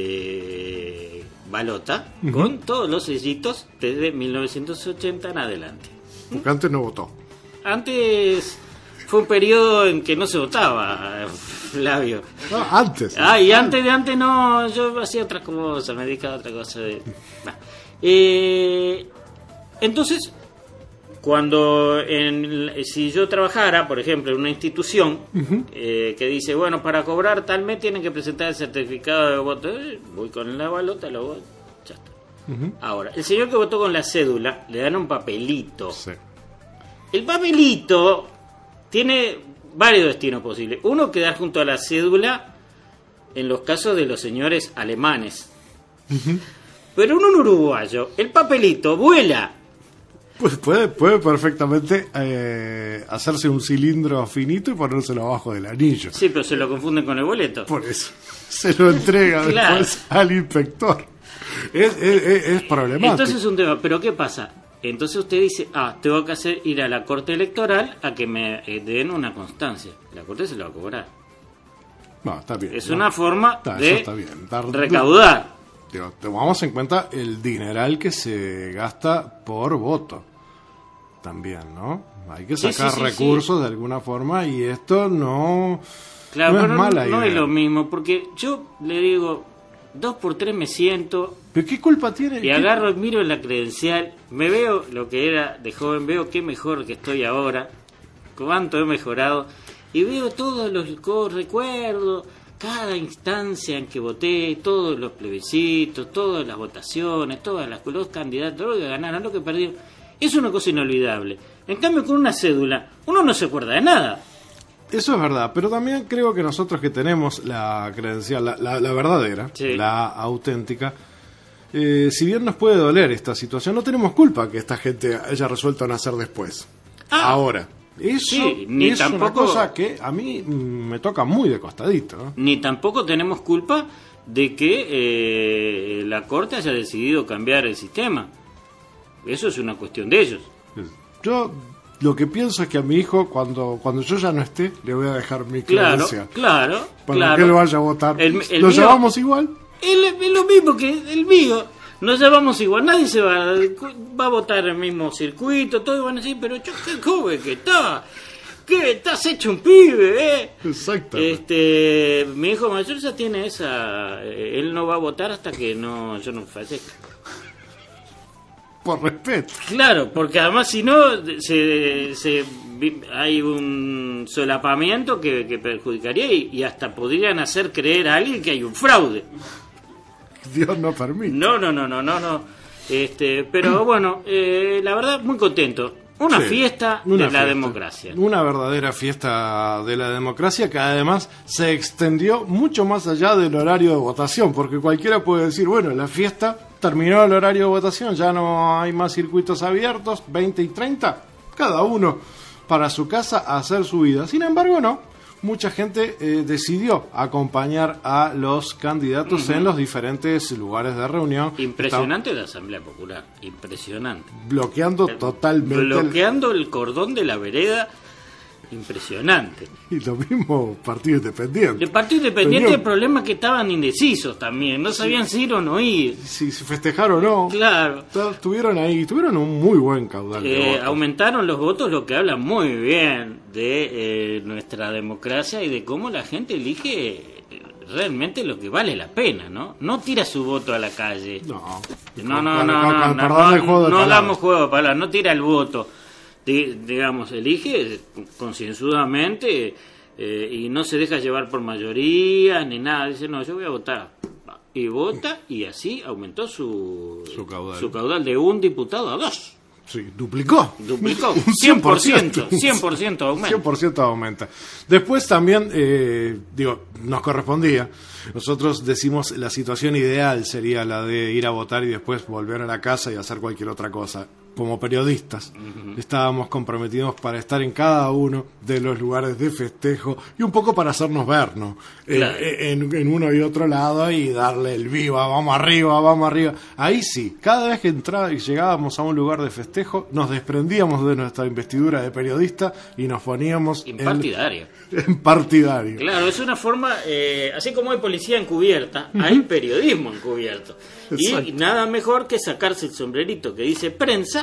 balota con todos los sellitos desde 1980 en adelante. Porque antes no votó. Antes fue un periodo en que no se votaba, Flavio. No, antes. Y antes no, yo hacía otras cosas, me dedicaba a otra cosa. Entonces, cuando si yo trabajara, por ejemplo, en una institución que dice, bueno, para cobrar tal mes tienen que presentar el certificado de voto, voy con la balota, lo voto, ya está. Ahora, el señor que votó con la cédula, le dan un papelito. Sí. El papelito tiene varios destinos posibles. Uno, quedar junto a la cédula en los casos de los señores alemanes. Pero en un uruguayo, el papelito vuela. Pues puede perfectamente hacerse un cilindro finito y ponérselo abajo del anillo. Sí, pero se lo confunden con el boleto. Por eso se lo entrega después al inspector. Es problemático. Entonces es un tema. ¿Pero qué pasa? Entonces usted dice, tengo que ir a la Corte Electoral a que me den una constancia. La Corte se lo va a cobrar. No, está bien. Es una forma de está bien. recaudar. Tomamos en cuenta el dineral que se gasta por voto. También, ¿no? Hay que sacar recursos de alguna forma y esto no, claro, no es pero mala idea. No es lo mismo, porque yo le digo, 2x3 me siento... ¿Pero qué culpa tiene? Y agarro, miro la credencial, me veo lo que era de joven, veo qué mejor que estoy ahora, cuánto he mejorado, y veo todos los recuerdos, cada instancia en que voté, todos los plebiscitos, todas las votaciones, todas los candidatos, lo que ganaron, lo que perdieron. Es una cosa inolvidable. En cambio, con una cédula, uno no se acuerda de nada. Eso es verdad, pero también creo que nosotros que tenemos la credencial, la verdadera, la auténtica, si bien nos puede doler esta situación, no tenemos culpa que esta gente haya resuelto nacer después. Ahora, eso es una cosa que a mí me toca muy de costadito, ¿no? Ni tampoco tenemos culpa de que la Corte haya decidido cambiar el sistema. Eso es una cuestión de ellos. Yo lo que pienso es que a mi hijo, cuando yo ya no esté, le voy a dejar mi credencial. Claro. Para que él vaya a votar. ¿Lo mío, llevamos igual? Es lo mismo que el mío. Nos llevamos igual. Nadie se va a votar en el mismo circuito. Todos van a decir, pero yo qué joven que está. ¿Qué? Estás hecho un pibe, Exacto. Mi hijo mayor ya tiene esa... él no va a votar hasta que yo no fallezca. Por respeto. Claro, porque además si no hay un solapamiento que perjudicaría y hasta podrían hacer creer a alguien que hay un fraude. Dios no permite. No. Pero bueno, la verdad muy contento. Una fiesta de la democracia. Una verdadera fiesta de la democracia que además se extendió mucho más allá del horario de votación, porque cualquiera puede decir, bueno, la fiesta terminó el horario de votación, ya no hay más circuitos abiertos, 20 y 30, cada uno para su casa a hacer su vida. Sin embargo, no. Mucha gente decidió acompañar a los candidatos en los diferentes lugares de reunión. Impresionante la Asamblea Popular, impresionante. Bloqueando totalmente. Bloqueando el cordón de la vereda, impresionante. Y lo mismo Partido Independiente. El Partido Independiente, el problema es que estaban indecisos también, no sabían si ir o no ir. Si festejar o no. Claro. Tuvieron un muy buen caudal de votos. Aumentaron los votos, lo que habla muy bien de nuestra democracia y de cómo la gente elige realmente lo que vale la pena, ¿no? No tira su voto a la calle. No damos juego de palabras, no tira el voto. Digamos, elige concienzudamente y no se deja llevar por mayorías ni nada. Dice, no, yo voy a votar. Y vota y así aumentó su caudal de un diputado a 2. Sí, duplicó. Un 100%. 100% aumenta. 100% aumenta. Después también, nos correspondía. Nosotros decimos la situación ideal sería la de ir a votar y después volver a la casa y hacer cualquier otra cosa. Como periodistas, estábamos comprometidos para estar en cada uno de los lugares de festejo y un poco para hacernos ver, ¿no? Claro. En uno y otro lado y darle el viva, vamos arriba. Ahí sí, cada vez que llegábamos a un lugar de festejo, nos desprendíamos de nuestra investidura de periodista y nos poníamos en partidario. En partidario. Claro, es una forma, así como hay policía encubierta, hay periodismo encubierto. Y nada mejor que sacarse el sombrerito que dice prensa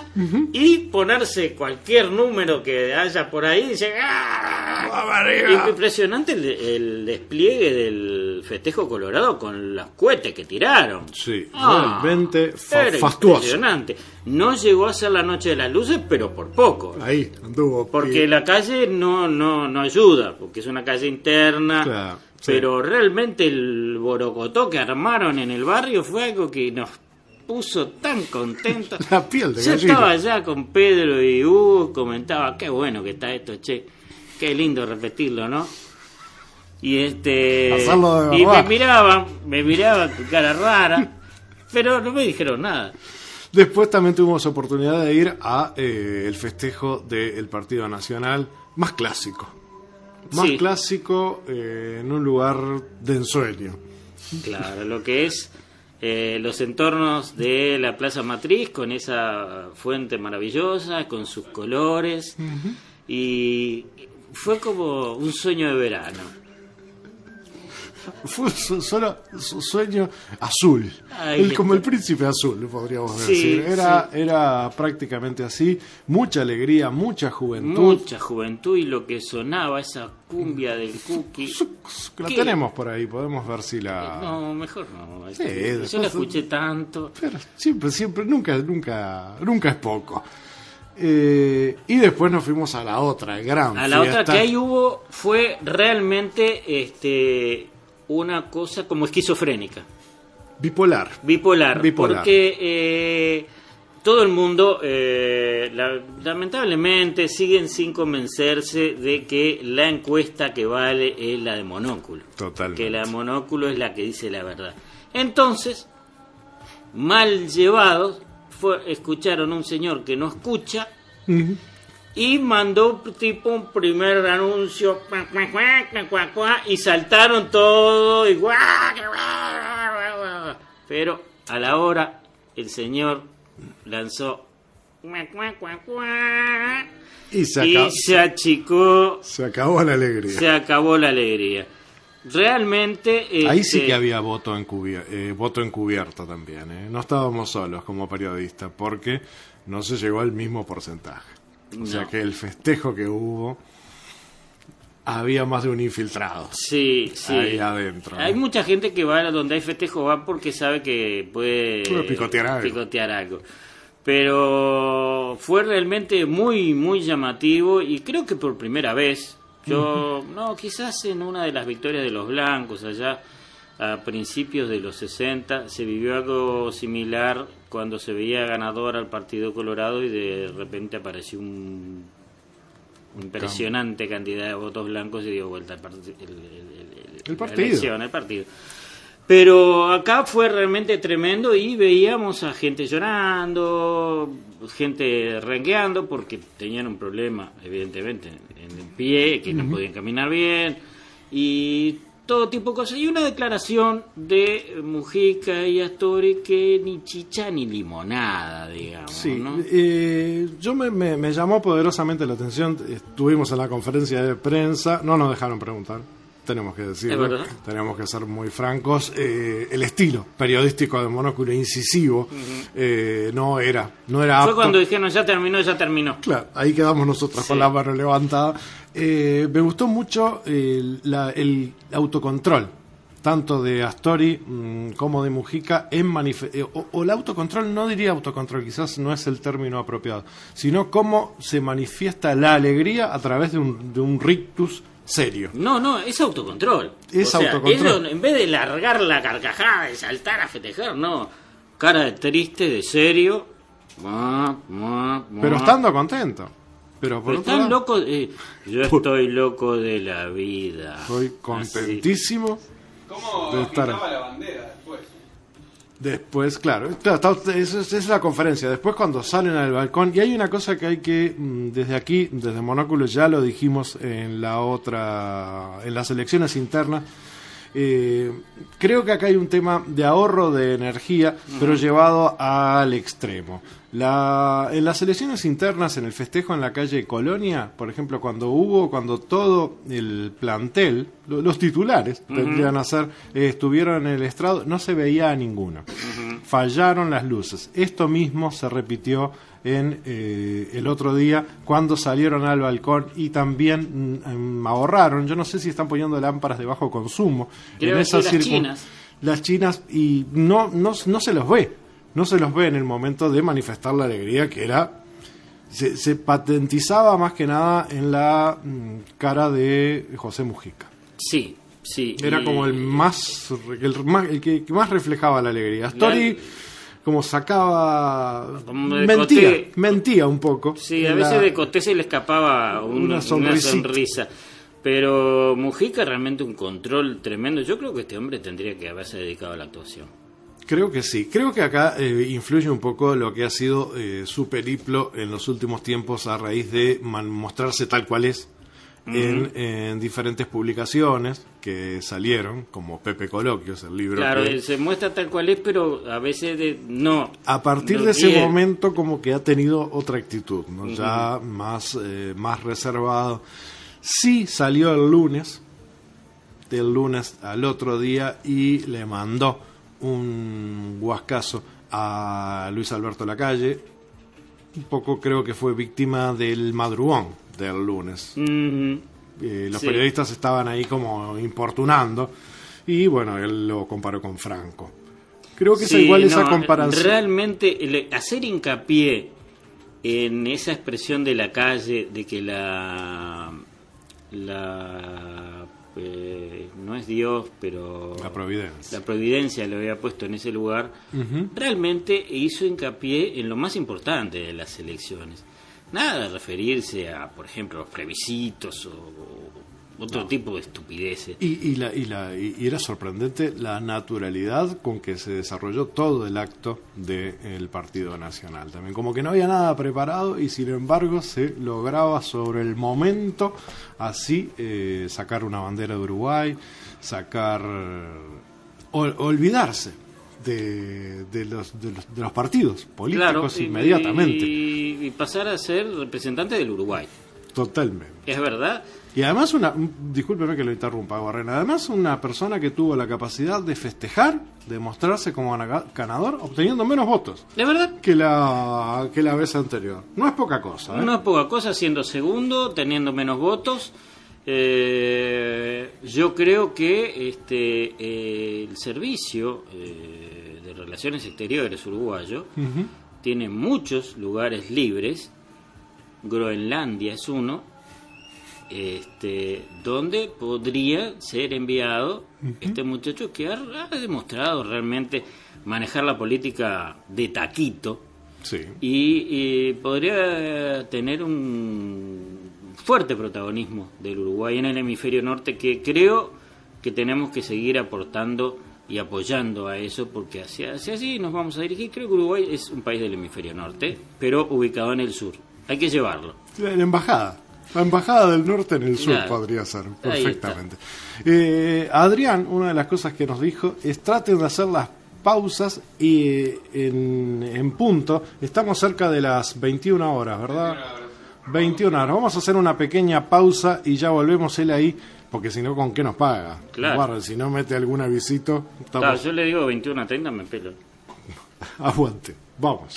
casa y ponerse cualquier número que haya por ahí y dice, impresionante el despliegue del festejo colorado con los cohetes que tiraron. Sí, realmente era fastuoso. Impresionante. No llegó a ser la noche de las luces, pero por poco. Ahí anduvo. Porque la calle no ayuda, porque es una calle interna. Claro, pero realmente el borocotó que armaron en el barrio fue algo que nos puso tan contentos. La piel de Yo gallina. estaba allá con Pedro y Hugo, comentaba, qué bueno que está esto, che. Qué lindo repetirlo, ¿no? Y Hacerlo de y verdad. me miraban con cara rara, pero no me dijeron nada. Después también tuvimos oportunidad de ir a el festejo del Partido Nacional más clásico. Más Sí. clásico en un lugar de ensueño. Claro, lo que es los entornos de la Plaza Matriz, con esa fuente maravillosa, con sus colores, y fue como un sueño de verano. Fue solo su sueño azul. Ay, Como el príncipe azul, podríamos Sí, decir. Era prácticamente así. Mucha alegría, mucha juventud. Mucha juventud, y lo que sonaba, esa cumbia del cookie. La ¿Qué? tenemos por ahí, podemos ver si la... No, mejor no. Sí, Yo después- la escuché tanto. Pero siempre, nunca es poco. Y después nos fuimos a la otra gran A la fiesta. otra que ahí hubo fue realmente una cosa como esquizofrénica. Bipolar. Porque todo el mundo lamentablemente siguen sin convencerse de que la encuesta que vale es la de Monóculo. Totalmente. Que la de Monóculo es la que dice la verdad. Entonces, mal llevados, escucharon a un señor que no escucha y mandó tipo un primer anuncio y saltaron todo y pero a la hora el señor lanzó Y se se achicó, se acabó la alegría. se acabó la alegría. Realmente Ahí sí que había voto encubierto también. No estábamos solos como periodistas porque no se llegó al mismo porcentaje. O sea No. que el festejo que hubo, había más de un infiltrado. Sí. Ahí adentro. Hay mucha gente que va a donde hay festejo, va porque sabe que puede picotear algo. Pero fue realmente muy, muy llamativo, y creo que por primera vez, quizás en una de las victorias de los blancos allá a principios de los 60 se vivió algo similar cuando se veía ganador al Partido Colorado y de repente apareció un impresionante cantidad de votos blancos y dio vuelta el partido. El partido. Pero acá fue realmente tremendo y veíamos a gente llorando, gente rengueando porque tenían un problema, evidentemente, en el pie, que no podían caminar bien, y todo tipo de cosas. Y una declaración de Mujica y Astori que ni chicha ni limonada, digamos. Sí, ¿no? yo me llamó poderosamente la atención. Estuvimos en la conferencia de prensa, no nos dejaron preguntar, tenemos que decirlo, Es verdad. tenemos que ser muy francos. El estilo periodístico de Monóculo incisivo no era Fue apto. cuando dijeron ya terminó. Claro, ahí quedamos nosotros con la mano levantada. Me gustó mucho el autocontrol, tanto de Astori como de Mujica, o el autocontrol, no diría autocontrol, quizás no es el término apropiado, sino cómo se manifiesta la alegría a través de un rictus serio. No, es autocontrol. Es O sea, autocontrol. en vez de largar la carcajada, de saltar a festejar, no. Cara de triste, de serio. Pero estando contento. Pero por Pero otro están lado, locos. Yo estoy loco de la vida. estoy contentísimo ¿Cómo de estar. agitaba la bandera después? Después, claro, esa es la conferencia. Después cuando salen al balcón, y hay una cosa que hay que, desde aquí, desde Monóculo, ya lo dijimos en las elecciones internas, creo que acá hay un tema de ahorro de energía, pero llevado al extremo. En las elecciones internas, en el festejo en la calle Colonia, por ejemplo, cuando todo el plantel, los titulares, tendrían a ser, estuvieron en el estrado, no se veía a ninguno. Fallaron las luces. Esto mismo se repitió en el otro día cuando salieron al balcón y también ahorraron. Yo no sé si están poniendo lámparas de bajo consumo. Creo en que las chinas. Las chinas, y no se los ve. No se los ve en el momento de manifestar la alegría, que era... Se patentizaba más que nada en la cara de José Mujica. Sí, sí. Era como el que más reflejaba la alegría. Astori como sacaba... Como mentía un poco. Sí, a veces de Coté se le escapaba una sonrisa. Pero Mujica realmente un control tremendo. Yo creo que este hombre tendría que haberse dedicado a la actuación. Creo que sí. Creo que acá influye un poco lo que ha sido su periplo en los últimos tiempos a raíz de mostrarse tal cual es en diferentes publicaciones que salieron, como Pepe Coloquios, el libro. Claro, se muestra tal cual es, pero a veces no. A partir de ese momento como que ha tenido otra actitud, ¿no? Ya más reservado. Sí salió el lunes, del lunes al otro día, y le mandó un guascazo a Luis Alberto Lacalle. Un poco creo que fue víctima del madrugón del lunes. Los periodistas estaban ahí como importunando, y bueno, él lo comparó con Franco. Creo que es igual esa comparación. Realmente hacer hincapié en esa expresión de Lacalle de que no es Dios, pero la providencia lo había puesto en ese lugar, realmente hizo hincapié en lo más importante de las elecciones. Nada de referirse a, por ejemplo, los plebiscitos o otro tipo de estupideces. Y era sorprendente la naturalidad con que se desarrolló todo el acto del Partido Nacional. También como que no había nada preparado, y sin embargo se lograba sobre el momento así sacar una bandera de Uruguay, olvidarse de los partidos políticos, claro, inmediatamente. Y pasar a ser representante del Uruguay. Totalmente. Es verdad. Y además, discúlpeme que lo interrumpa, Barrena, además una persona que tuvo la capacidad de festejar, de mostrarse como ganador, obteniendo menos votos. ¿De verdad? Que la vez anterior. No es poca cosa, ¿eh? No es poca cosa, siendo segundo, teniendo menos votos. Yo creo que el servicio de Relaciones Exteriores uruguayo tiene muchos lugares libres. Groenlandia es uno, donde podría ser enviado este muchacho que ha demostrado realmente manejar la política de taquito, y podría tener un fuerte protagonismo del Uruguay en el hemisferio norte, que creo que tenemos que seguir aportando y apoyando a eso, porque hacia así nos vamos a dirigir. Creo que Uruguay es un país del hemisferio norte, pero ubicado en el sur. Hay que llevarlo. La embajada del norte en el sur, claro, podría ser perfectamente. Adrián, una de las cosas que nos dijo es: traten de hacer las pausas y en punto. Estamos cerca de las 21 horas, ¿verdad? 21 horas. Vamos a hacer una pequeña pausa y ya volvemos. Él ahí, porque si no, ¿con qué nos paga? Claro. Guarda, si no mete algún avisito. Claro, yo le digo 21:30, me pelo. Aguante, vamos.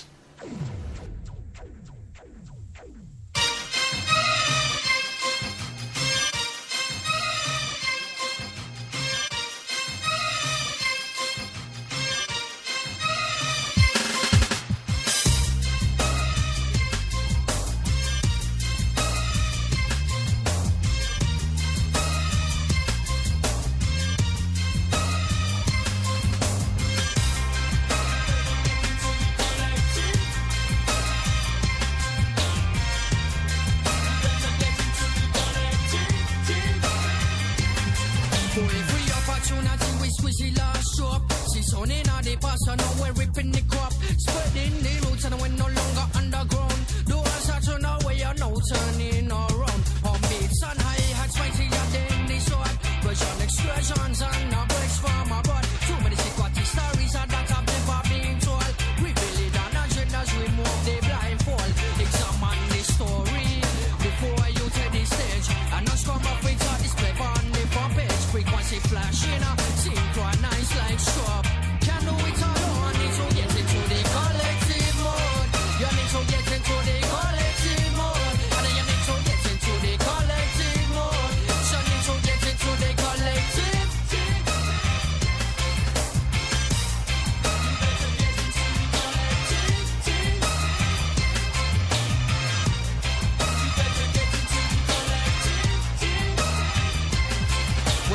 Too many secret stories that have never been told. We build it on agendas, we move the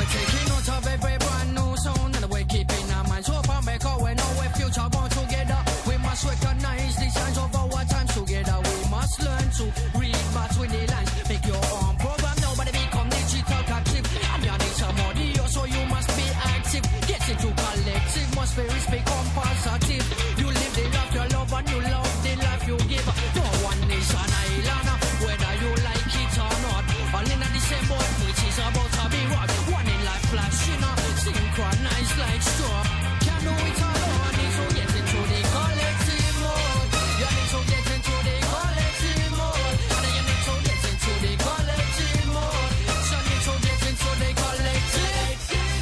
we're taking note of every brand new sound, and we're keeping our minds open because we know we're future born together. We must recognize the signs of our times together. We must learn to read between the lines. Make your own program, nobody become digital captive. I'm your nature audio, so you must be active. Get into collective, must be become positive. You live the life you love and you love the life you give. No one is an island, whether you like it or not. All in the same boat, which is about to be what. One in life flashing up, synchronized like straw. Can't do it alone, need to get into the collective mode. You need to get into the collective mode. And then you need to get into the collective mode. So you need to get into the collective.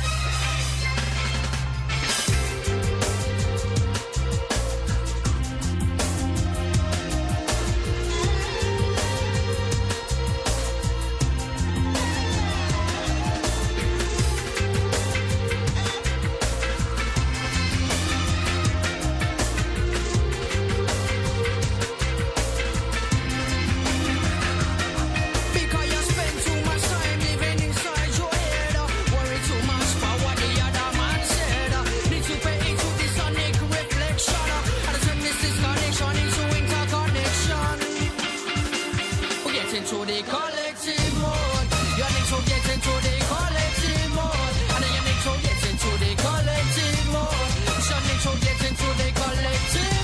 Because you spend too much time living inside your head, worry too much about what the other man said. Need to pay into the sonic reflection, and turn this disconnection into interconnection. We get into the collective mode. You need to get into the collective mode, and then you need to get into the collective mode. So you need to get into the collective.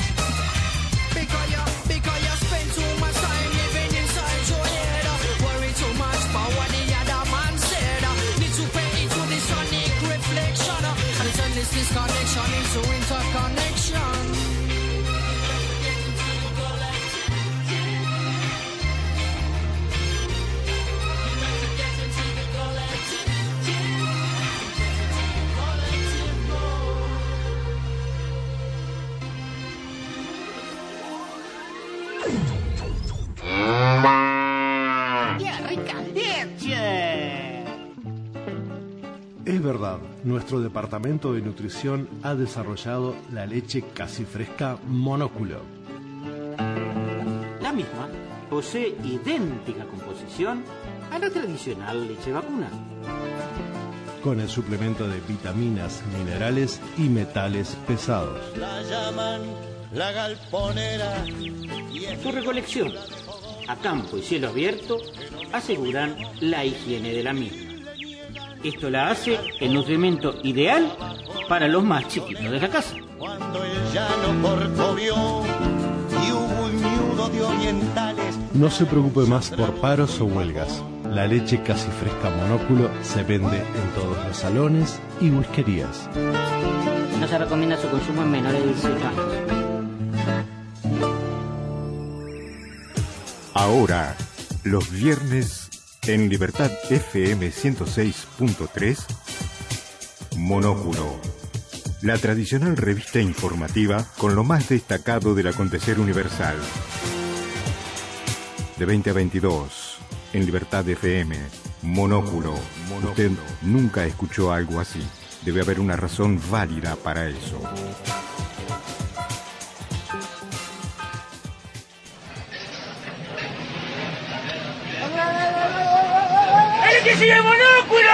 Because you spend too much time living inside your head, worry too much about what the other man said. Need to pay into the sonic reflection, and turn this disconnection into interconnection. Es verdad, nuestro departamento de nutrición ha desarrollado la leche casi fresca Monóculo. La misma posee idéntica composición a la tradicional leche vacuna, Con el suplemento de vitaminas, minerales y metales pesados. La llaman la galponera. Su recolección a campo y cielo abierto aseguran la higiene de la misma. Esto la hace el nutrimento ideal para los más chiquitos de la casa. Cuando el llano corcovió y hubo un ñudo de orientales. No se preocupe más por paros o huelgas. La leche casi fresca Monóculo se vende en todos los salones y whiskerías. No se recomienda su consumo en menores de 18 años. Ahora, los viernes en Libertad FM 106.3, Monóculo, la tradicional revista informativa con lo más destacado del acontecer universal. De 20 a 22, en Libertad FM, Monóculo. Usted nunca escuchó algo así. Debe haber una razón válida para eso. ¡El que sigue Monóculo!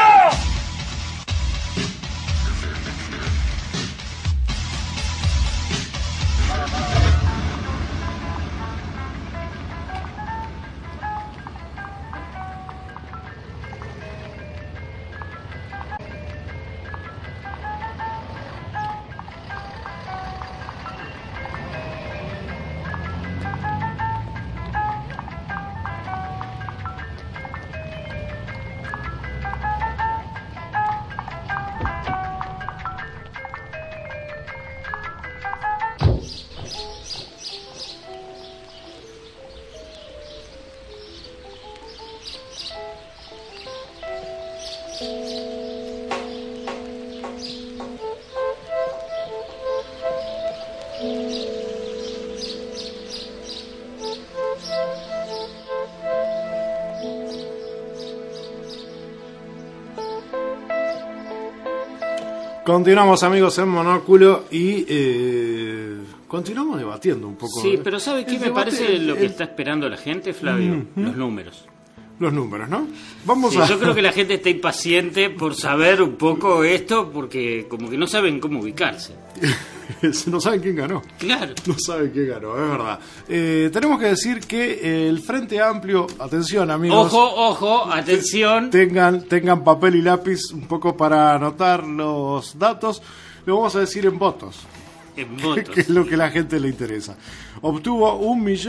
Continuamos, amigos, en Monóculo y continuamos debatiendo un poco. Sí, pero ¿sabe qué me parece lo que está esperando la gente, Flavio? Los números. los números, ¿no? Vamos Sí, a... yo creo que la gente está impaciente por saber un poco esto, porque como que no saben cómo ubicarse. No saben quién ganó. Claro. No saben quién ganó, es verdad. Tenemos que decir que el Frente Amplio, atención amigos. Ojo, atención. Tengan papel y lápiz un poco para anotar los datos. Lo vamos a decir en votos. En votos. Que es lo que a la gente le interesa. Obtuvo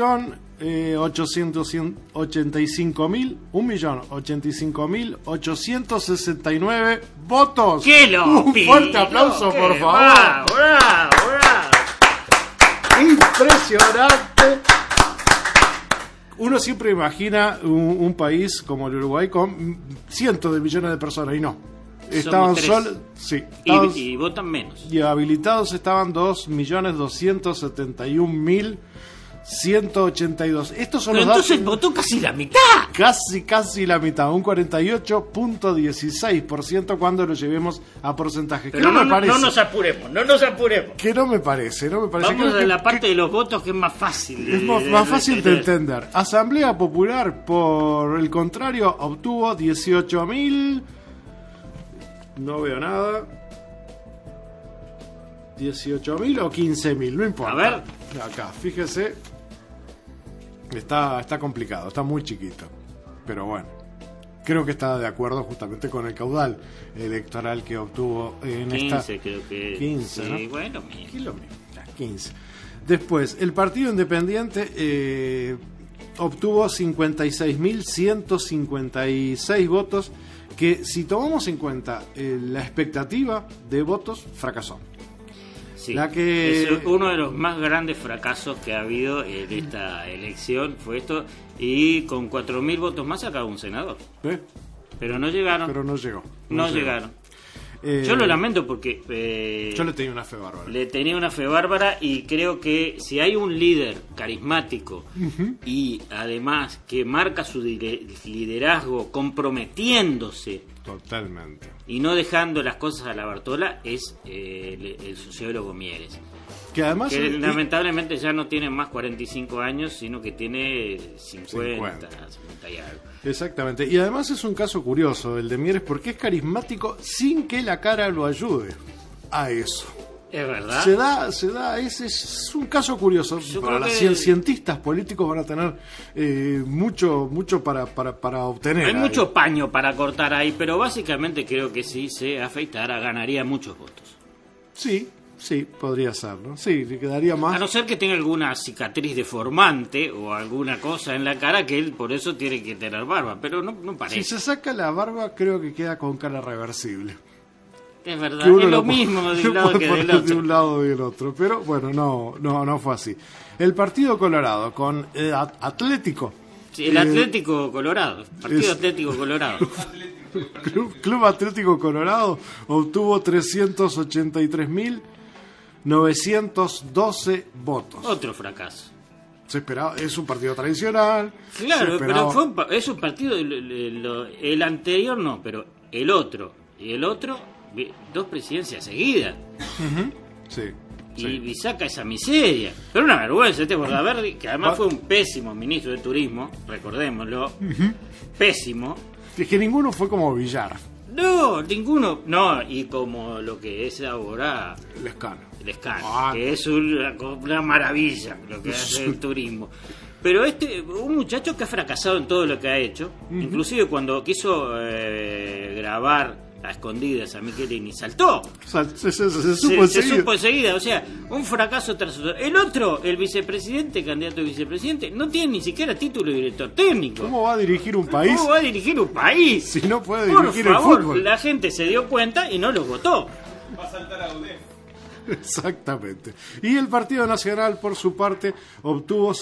1.085.869 votos. ¡Qué lo Un fuerte aplauso, por favor. ¡Bravo! Impresionante. Uno siempre imagina un país como el Uruguay con cientos de millones de personas y no. Estaban solo, sí, y votan menos. Y habilitados estaban 2.271.182. Estos son Pero los entonces datos. votó casi la mitad. Casi la mitad, un 48.16% cuando lo llevemos a porcentajes. Pero no me parece. no nos apuremos. Que no me parece. Vamos a la parte de los votos que es más fácil. Es más fácil de entender. Asamblea Popular, por el contrario, obtuvo 18.000. No veo nada. 18.000 o 15.000, no importa. A ver. Acá, fíjese. Está complicado, está muy chiquito. Pero bueno, creo que está de acuerdo justamente con el caudal electoral que obtuvo en 15, esta. creo que 15, sí, ¿no? bueno, Aquí lo mismo, 15. Después, el Partido Independiente obtuvo 56.156 votos, que si tomamos en cuenta la expectativa de votos, fracasó. Sí, La que... es uno de los más grandes fracasos que ha habido en esta elección, fue esto, y con 4.000 votos más sacaba un senador. Pero no llegaron. Pero no llegó. No llegaron. Yo lo lamento porque... yo le tenía una fe bárbara. Le tenía una fe bárbara y creo que si hay un líder carismático y además que marca su liderazgo comprometiéndose totalmente y no dejando las cosas a la Bartola, es el sociólogo Mieres. Que además lamentablemente ya no tiene más 45 años, sino que tiene 50 y algo. Exactamente. Y además es un caso curioso el de Mieres, porque es carismático sin que la cara lo ayude a eso. Es verdad. Se da, es un caso curioso. Para los cientistas políticos van a tener mucho para obtener. Hay mucho paño para cortar ahí, pero básicamente creo que si se afeitara ganaría muchos votos. Sí, podría ser, ¿no? Sí, le quedaría más. A no ser que tenga alguna cicatriz deformante o alguna cosa en la cara que él por eso tiene que tener barba, pero no parece. Si se saca la barba, creo que queda con cara reversible. Es verdad, es lo mismo de un lado que del otro. De un lado y del otro, pero bueno, no fue así. El Partido Colorado con Atlético. Sí, el Atlético Colorado, Partido Atlético Colorado. Club Atlético Colorado obtuvo 383.912 votos. Otro fracaso. Se esperaba, es un partido tradicional. Claro, pero es un partido, el anterior no, pero el otro. Y el otro, 2 presidencias seguidas. Sí. Y saca esa miseria. Pero una vergüenza este Bordaberry, que además fue un pésimo ministro de turismo, recordémoslo. Pésimo. Es que ninguno fue como Villar. No, ninguno. No, y como lo que es ahora Lescano, que es una maravilla lo que hace el turismo. Pero un muchacho que ha fracasado en todo lo que ha hecho, inclusive cuando quiso grabar a escondidas a Michelini, saltó. Se supo enseguida. O sea, un fracaso tras otro. El otro, el vicepresidente, candidato a vicepresidente, no tiene ni siquiera título de director técnico. ¿Cómo va a dirigir un país? Si no puede dirigir el fútbol. La gente se dio cuenta y no los votó. Va a saltar a UDEF. Exactamente. Y el Partido Nacional, por su parte, obtuvo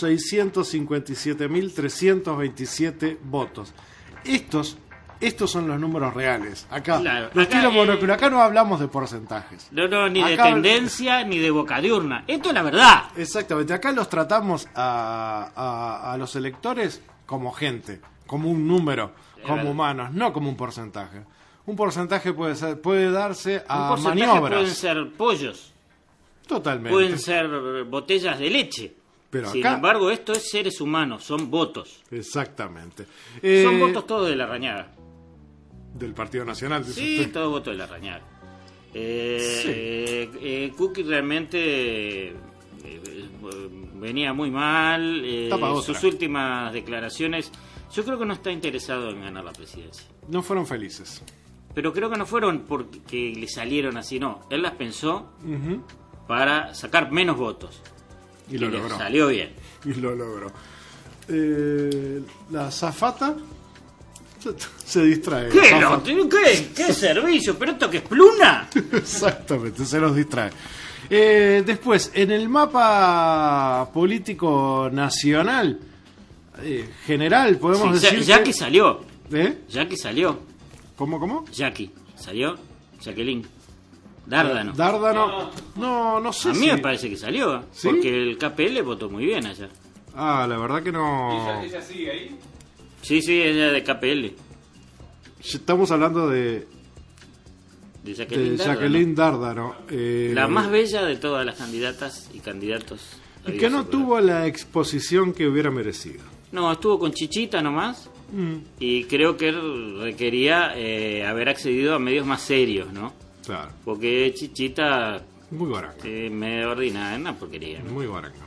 657.327 votos. Estos son los números reales. Acá, monóculo. Acá no hablamos de porcentajes. No, ni acá, de tendencia, ni de boca de urna. Esto es la verdad. Exactamente. Acá los tratamos a los electores como gente, como un número, como humanos, no como un porcentaje. Un porcentaje puede darse a maniobras. Pueden ser pollos. Totalmente. Pueden ser botellas de leche. Pero Sin acá... embargo, esto es seres humanos, son votos. Exactamente. Son votos todos de Larrañaga. Del Partido Nacional, dice Sí, usted. todos votos de Larrañaga. Cookie realmente venía muy mal. Tapa otra. Sus últimas declaraciones, yo creo que no está interesado en ganar la presidencia. No fueron felices. Pero creo que no fueron porque le salieron así, no. Él las pensó para sacar menos votos. Y lo le logró. Salió bien. Y lo logró. La azafata se distrae. ¿Qué? La No, azafata. ¿Qué servicio? ¿Pero esto que es pluna? Exactamente, se los distrae. Después, en el mapa político nacional, general, podemos decir. Jackie salió. ¿Eh? Jackie salió. ¿Cómo? Jackie. Salió. Jacqueline. Dárdano. Dárdano. No sé A mí me parece que salió. ¿Sí? Porque el KPL votó muy bien allá. Ah, la verdad que no. ¿Ella sigue ahí? Sí, ella de KPL. Estamos hablando de Jacqueline Dárdano. Dárdano. La más bella de todas las candidatas y candidatos. Y que no tuvo la exposición que hubiera merecido. No, estuvo con Chichita nomás. Y creo que él requería haber accedido a medios más serios, ¿no? Claro. Porque Chichita... Muy guaranga. Medio ordinaria, una porquería, ¿no? Muy guaranga.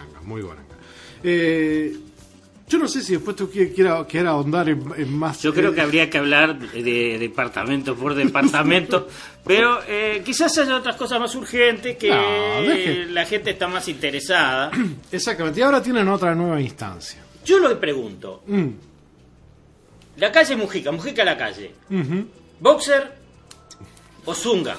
Yo no sé si después tú quieras ahondar en más... Yo creo que habría que hablar de departamento por departamento, pero quizás haya otras cosas más urgentes que la gente está más interesada. Exactamente, y ahora tienen otra nueva instancia. Yo lo pregunto. La calle Mujica la calle. ¿Boxer o zunga?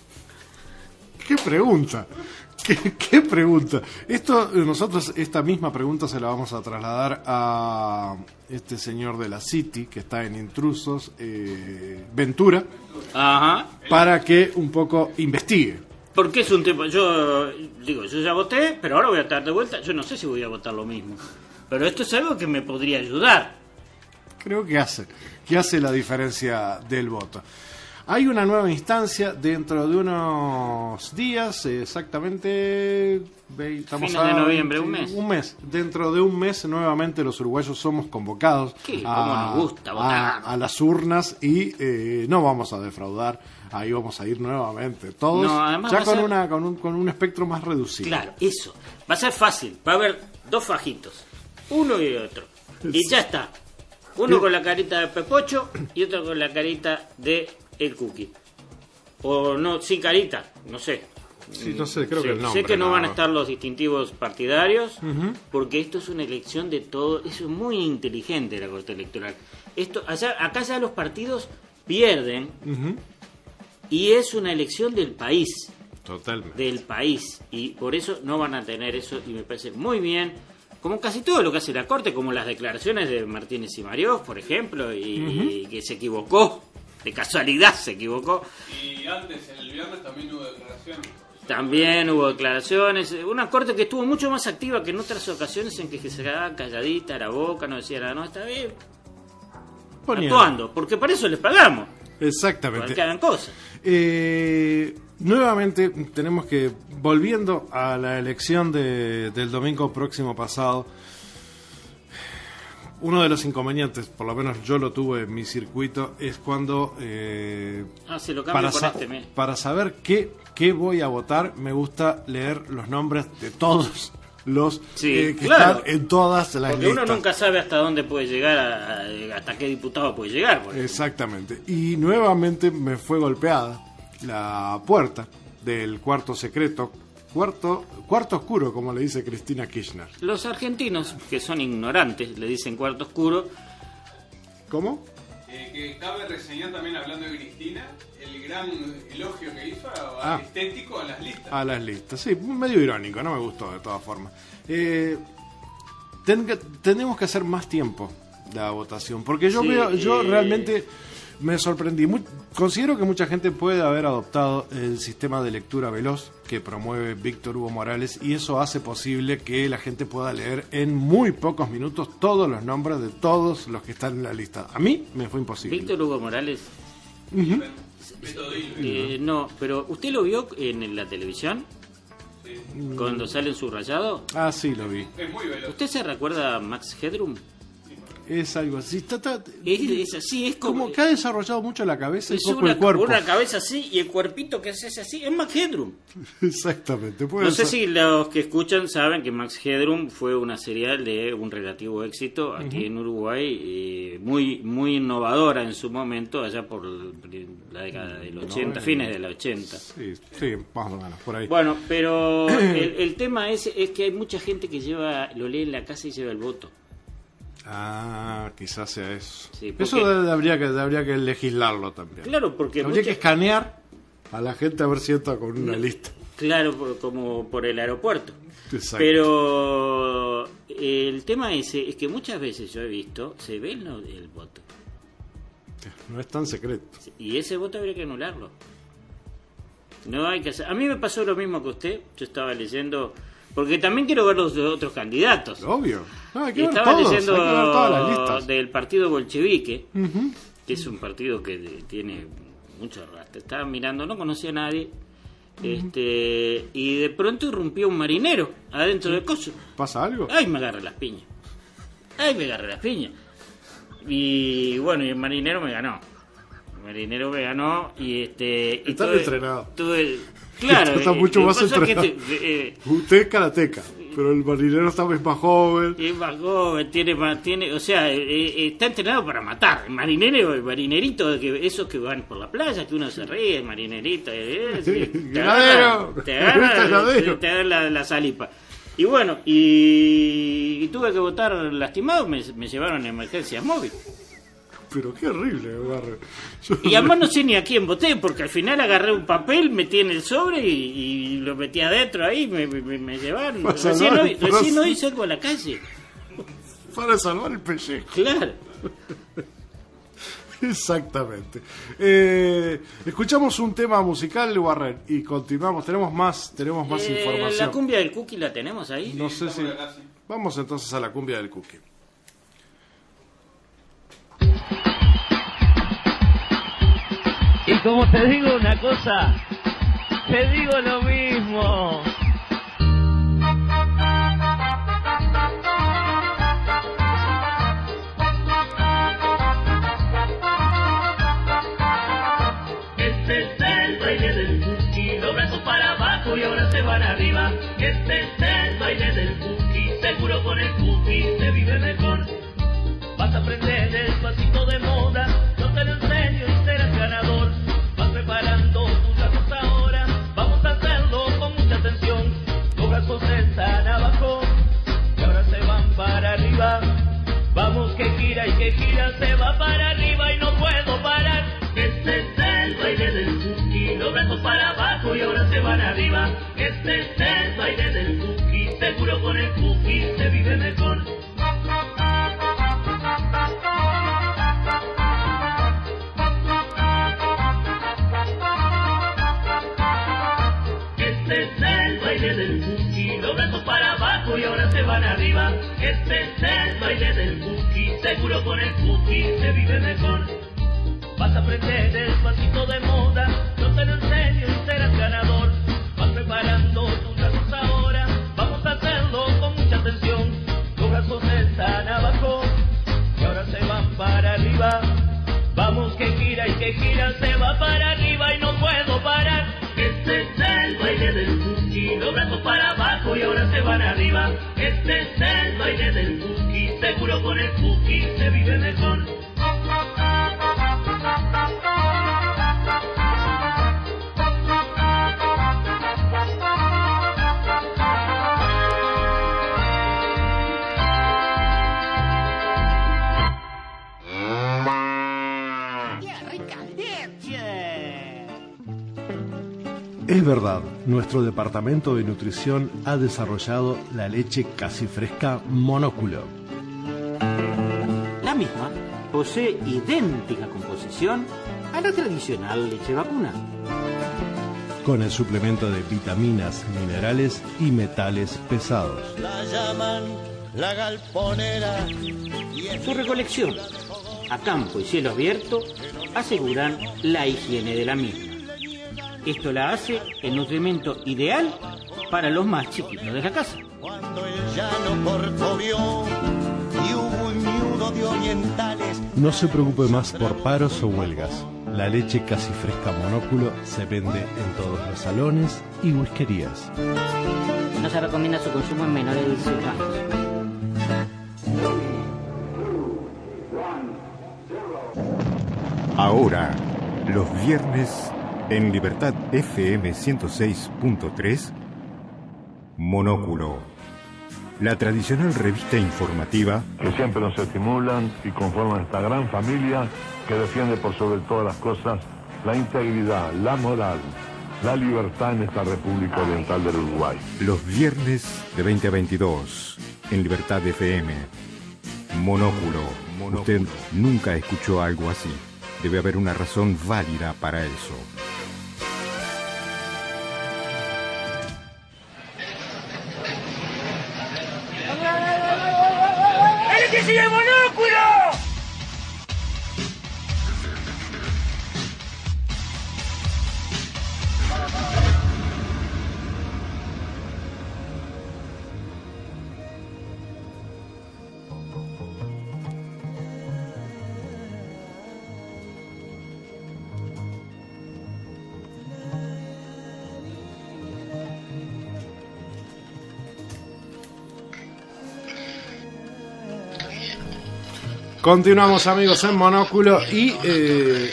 ¿Qué pregunta? ¿Qué pregunta? Nosotros esta misma pregunta se la vamos a trasladar a este señor de la City que está en Intrusos, Ventura, para que un poco investigue. Porque es un tema, yo ya voté, pero ahora voy a estar de vuelta, yo no sé si voy a votar lo mismo. Pero esto es algo que me podría ayudar. Creo que hace la diferencia del voto. Hay una nueva instancia dentro de unos días, exactamente, estamos Fines de noviembre, un mes. Dentro de un mes nuevamente los uruguayos somos convocados a las urnas y no vamos a defraudar. Ahí vamos a ir nuevamente todos, ya con un espectro más reducido. Claro, eso. Va a ser fácil. Va a haber dos fajitos, uno y otro. Y ya está. Uno con la carita de Pepocho y otro con la carita de el Cookie. O no, sin carita, no sé. Sí, no sé, creo que el nombre. Sé que no van a estar los distintivos partidarios, porque esto es una elección de todo. Eso es muy inteligente la Corte Electoral. Acá ya los partidos pierden y es una elección del país. Totalmente. Del país. Y por eso no van a tener eso y me parece muy bien. Como casi todo lo que hace la Corte, como las declaraciones de Martínez y Mariós, por ejemplo, y que se equivocó, de casualidad se equivocó. Y antes, el viernes también hubo declaraciones. También hubo declaraciones. Una Corte que estuvo mucho más activa que en otras ocasiones en que se quedaba calladita la boca, no decía nada, no, está bien. Actuando, porque para eso les pagamos. Exactamente. Para que hagan cosas. Nuevamente tenemos que, volviendo a la elección del domingo próximo pasado, uno de los inconvenientes, por lo menos yo lo tuve en mi circuito, es cuando se lo cambio por este mes. Para saber qué voy a votar, me gusta leer los nombres de todos los que están en todas las porque listas. Uno nunca sabe hasta dónde puede llegar, hasta qué diputado puede llegar. Exactamente. Y nuevamente me fue golpeada la puerta del cuarto secreto, cuarto oscuro, como le dice Cristina Kirchner. Los argentinos, que son ignorantes, le dicen cuarto oscuro. ¿Cómo? Que cabe reseñar también, hablando de Cristina, el gran elogio que hizo estético a las listas. A las listas, sí, medio irónico, no me gustó de todas formas. Tenemos que hacer más tiempo la votación, porque yo realmente me sorprendí. Considero que mucha gente puede haber adoptado el sistema de lectura veloz que promueve Víctor Hugo Morales, y eso hace posible que la gente pueda leer en muy pocos minutos todos los nombres de todos los que están en la lista. A mí me fue imposible. Víctor Hugo Morales. No, pero ¿usted lo vio en la televisión? Cuando sale en subrayado. Ah, sí, lo vi. Es muy veloz. ¿Usted se recuerda a Max Headroom? Es algo así. Es así, es como que ha desarrollado mucho la cabeza y es poco el cuerpo. Una cabeza así y el cuerpito que es así, es Max Headroom. Exactamente. No sé si los que escuchan saben que Max Headroom fue una serial de un relativo éxito aquí en Uruguay, muy muy innovadora en su momento, allá por la década del 80, fines de los 80. Sí, más o menos, por ahí. Bueno, pero el tema es que hay mucha gente que lo lee en la casa y lleva el voto. Ah, quizás sea eso. Sí, porque... Eso habría que legislarlo también. Claro, porque habría que escanear a la gente a ver si entra con una lista. Claro, como por el aeropuerto. Exacto. Pero el tema es que muchas veces yo he visto, se ve el voto. No es tan secreto. Y ese voto habría que anularlo. No hay que hacer. A mí me pasó lo mismo que usted. Yo estaba leyendo, porque también quiero ver los otros candidatos. Obvio. No, hay que ver estaba todos, leyendo hay que ver todas las listas. Del partido bolchevique, que es un partido que tiene mucho arrastre. Estaba mirando, no conocía a nadie. Y de pronto irrumpió un marinero adentro del coso. ¿Pasa algo? ¡Ay, me agarré las piñas! Y bueno, y el marinero me ganó. Y está entrenado. Claro, está mucho más entrenado. Usted es karateca, pero el marinero es más joven. Es más joven, o sea, está entrenado para matar. El marinerito, esos que van por la playa, que uno se ríe, el marinerito. Te agarra la salipa. Y bueno, y tuve que votar lastimado, me llevaron a emergencias móvil. Pero qué horrible, Y además no sé ni a quién voté, porque al final agarré un papel, metí en el sobre y lo metí adentro ahí, me llevaron. Recién hoy salgo a la calle. Para salvar el pellejo. Claro. Exactamente. Escuchamos un tema musical, Warren, y continuamos. Tenemos más información. ¿La cumbia del Cookie la tenemos ahí? No sé si... Vamos entonces a la cumbia del Cookie. Y como te digo una cosa, te digo lo mismo. Este es el baile del Cookie, los brazos para abajo y ahora se van arriba. Este es el baile del Cookie, seguro con el Cookie se vive mejor. Vas a aprender despacito de moda, yo te lo enseño y serás ganador. Vas preparando tus brazos ahora, vamos a hacerlo con mucha atención. Los brazos están abajo y ahora se van para arriba. Vamos que gira, se va para arriba y no puedo parar. Este es el baile del Cookie, los brazos para abajo y ahora se van arriba. Este es el baile del Cookie, seguro con el Cookie se vive mejor. Este es el baile del Cookie, los brazos para abajo y ahora se van arriba. Este es el baile del Cookie, seguro con el Cookie se vive mejor. Vas a aprender despacito de moda, yo te lo enseño y serás ganador. Vas preparando tus brazos ahora, vamos a hacerlo con mucha atención. Los brazos están abajo y ahora se van para arriba. Vamos que gira, se va para arriba y no puedo parar. Este es el baile del Cookie, los brazos para abajo y ahora se van arriba. Este es el baile del Cookie, seguro con el Cookie se vive mejor. Es verdad, nuestro departamento de nutrición ha desarrollado la leche casi fresca Monóculo. La misma posee idéntica composición a la tradicional leche vacuna, con el suplemento de vitaminas, minerales y metales pesados. La llaman la galponera. Su recolección a campo y cielo abierto aseguran la higiene de la misma. Esto la hace el nutrimento ideal para los más chiquitos de la casa. Cuando el llano corcovió y hubo un ñudo de orientales. No se preocupe más por paros o huelgas. La leche casi fresca Monóculo se vende en todos los salones y whiskerías. No se recomienda su consumo en menores de 18 años. Ahora, los viernes, en Libertad FM 106.3, Monóculo, la tradicional revista informativa que siempre nos estimulan y conforman esta gran familia que defiende por sobre todas las cosas la integridad, la moral, la libertad en esta República Oriental del Uruguay. Los viernes de 20 a 22, en Libertad FM, Monóculo. Usted nunca escuchó algo así. Debe haber una razón válida para eso. ¡El que sigue Monóculo! Continuamos, amigos, en Monóculo y... Infernal de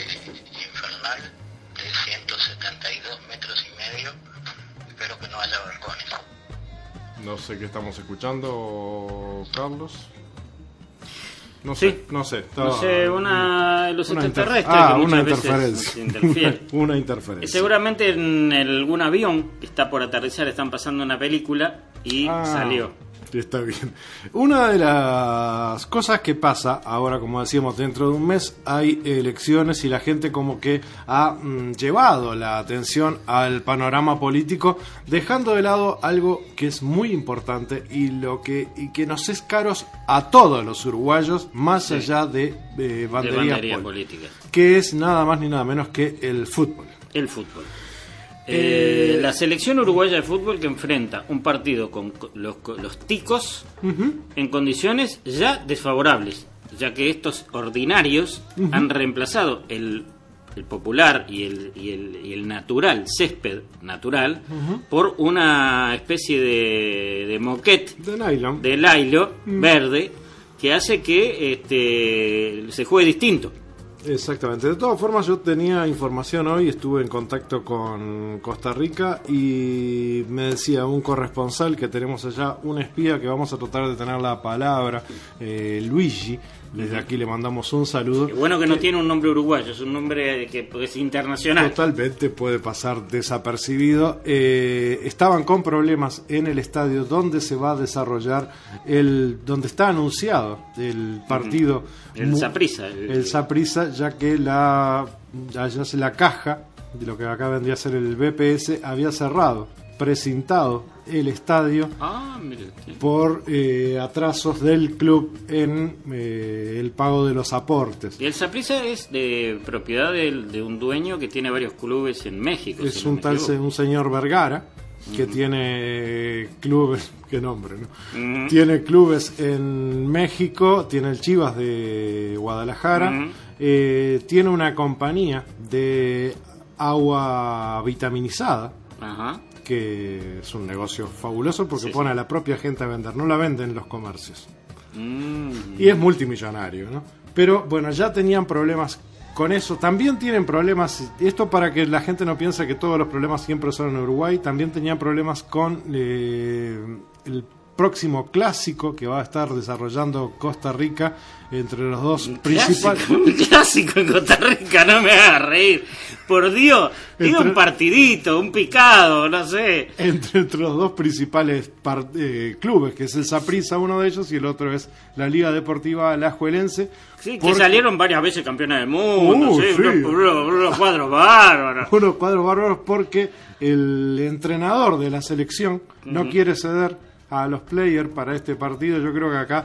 172 metros y medio. Espero que no haya balcones. No sé qué estamos escuchando, Carlos. No sé, Sí. no sé. No sé, una de los extraterrestres que una muchas veces interferencia. nos interfiere. Una interferencia. Seguramente en algún avión que está por aterrizar están pasando una película y salió. Está bien. Una de las cosas que pasa ahora, como decíamos, dentro de un mes hay elecciones y la gente como que ha llevado la atención al panorama político, dejando de lado algo que es muy importante y que nos es caros a todos los uruguayos, más allá de banderías políticas, que es nada más ni nada menos que el fútbol. El fútbol. La selección uruguaya de fútbol que enfrenta un partido con los ticos en condiciones ya desfavorables, ya que estos ordinarios han reemplazado el popular y el natural, césped natural, por una especie de moquette de nylon verde que hace que se juegue distinto. Exactamente. De todas formas, yo tenía información hoy, estuve en contacto con Costa Rica y me decía un corresponsal que tenemos allá, un espía que vamos a tratar de tener la palabra, Luigi. Desde aquí le mandamos un saludo. Qué bueno que no tiene un nombre uruguayo, es un nombre que es internacional. Totalmente puede pasar desapercibido. Estaban con problemas en el estadio donde se va a desarrollar donde está anunciado el partido. El Saprissa. El Saprissa, ya que la caja de lo que acá vendría a ser el BPS había cerrado, precintado el estadio por atrasos del club en el pago de los aportes. Y el Saprissa es de propiedad de un dueño que tiene varios clubes en México. Es un señor Vergara que tiene clubes, qué nombre, ¿no? Tiene clubes en México, tiene el Chivas de Guadalajara, tiene una compañía de agua vitaminizada. Que es un negocio fabuloso porque pone a la propia gente a vender, no la venden en los comercios. Y es multimillonario, ¿no? Pero bueno, ya tenían problemas con eso. También tienen problemas, esto para que la gente no piense que todos los problemas siempre son en Uruguay, también tenían problemas con el próximo clásico que va a estar desarrollando Costa Rica entre los dos principales. Un clásico en Costa Rica, no me hagas reír. Por Dios, diga un partidito, un picado, no sé. Entre los dos principales clubes, que es el Saprissa, uno de ellos, y el otro es la Liga Deportiva Alajuelense. Sí, que salieron varias veces campeones del mundo, unos cuadros bárbaros. Unos cuadros bárbaros porque el entrenador de la selección no quiere ceder a los players para este partido. Yo creo que acá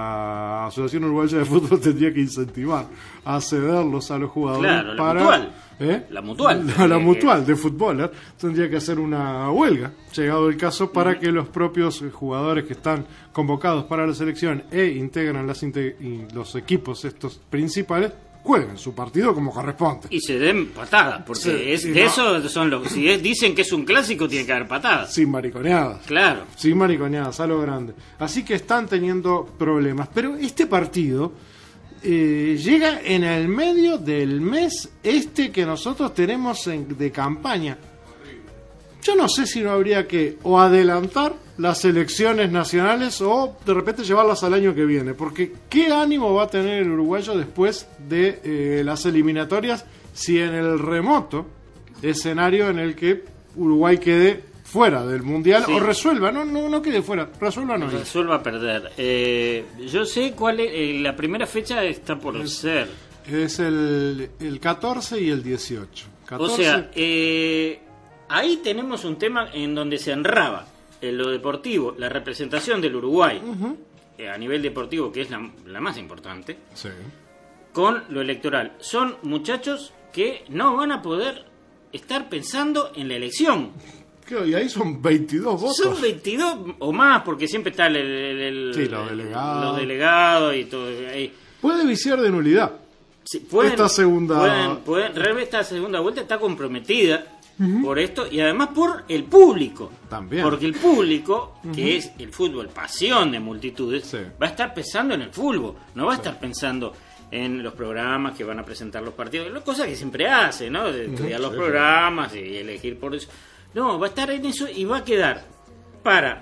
la Asociación Uruguaya de Fútbol tendría que incentivar a cederlos a los jugadores La Mutual. La Mutual de fútbol tendría que hacer una huelga, llegado el caso, para que los propios jugadores que están convocados para la selección integran los equipos estos principales, jueguen su partido como corresponde. Y se den patadas, porque eso son los... Si dicen que es un clásico, tiene que haber patadas. Sin mariconeadas. Claro. Sin mariconeadas, a lo grande. Así que están teniendo problemas. Pero este partido llega en el medio del mes que nosotros tenemos de campaña. Yo no sé si no habría que o adelantar las elecciones nacionales o de repente llevarlas al año que viene, porque ¿qué ánimo va a tener el uruguayo después de las eliminatorias si en el remoto escenario en el que Uruguay quede fuera del Mundial o resuelva, no quede fuera, resuelva perder? Yo sé cuál es, la primera fecha está por ser. Es el 14 y el 18. 14. O sea, ahí tenemos un tema en donde se enraba en lo deportivo, la representación del Uruguay a nivel deportivo, que es la más importante, con lo electoral. Son muchachos que no van a poder estar pensando en la elección. Y ahí son 22 votos. Son 22 o más, porque siempre está los delegados y todo. Puede viciar de nulidad. Sí, esta segunda esta segunda vuelta está comprometida por esto y además por el público. También. Porque el público, que es el fútbol, pasión de multitudes, va a estar pensando en el fútbol, no va a estar pensando en los programas que van a presentar los partidos, cosas que siempre hace, ¿no? De estudiar los programas y elegir por eso. No, va a estar en eso y va a quedar para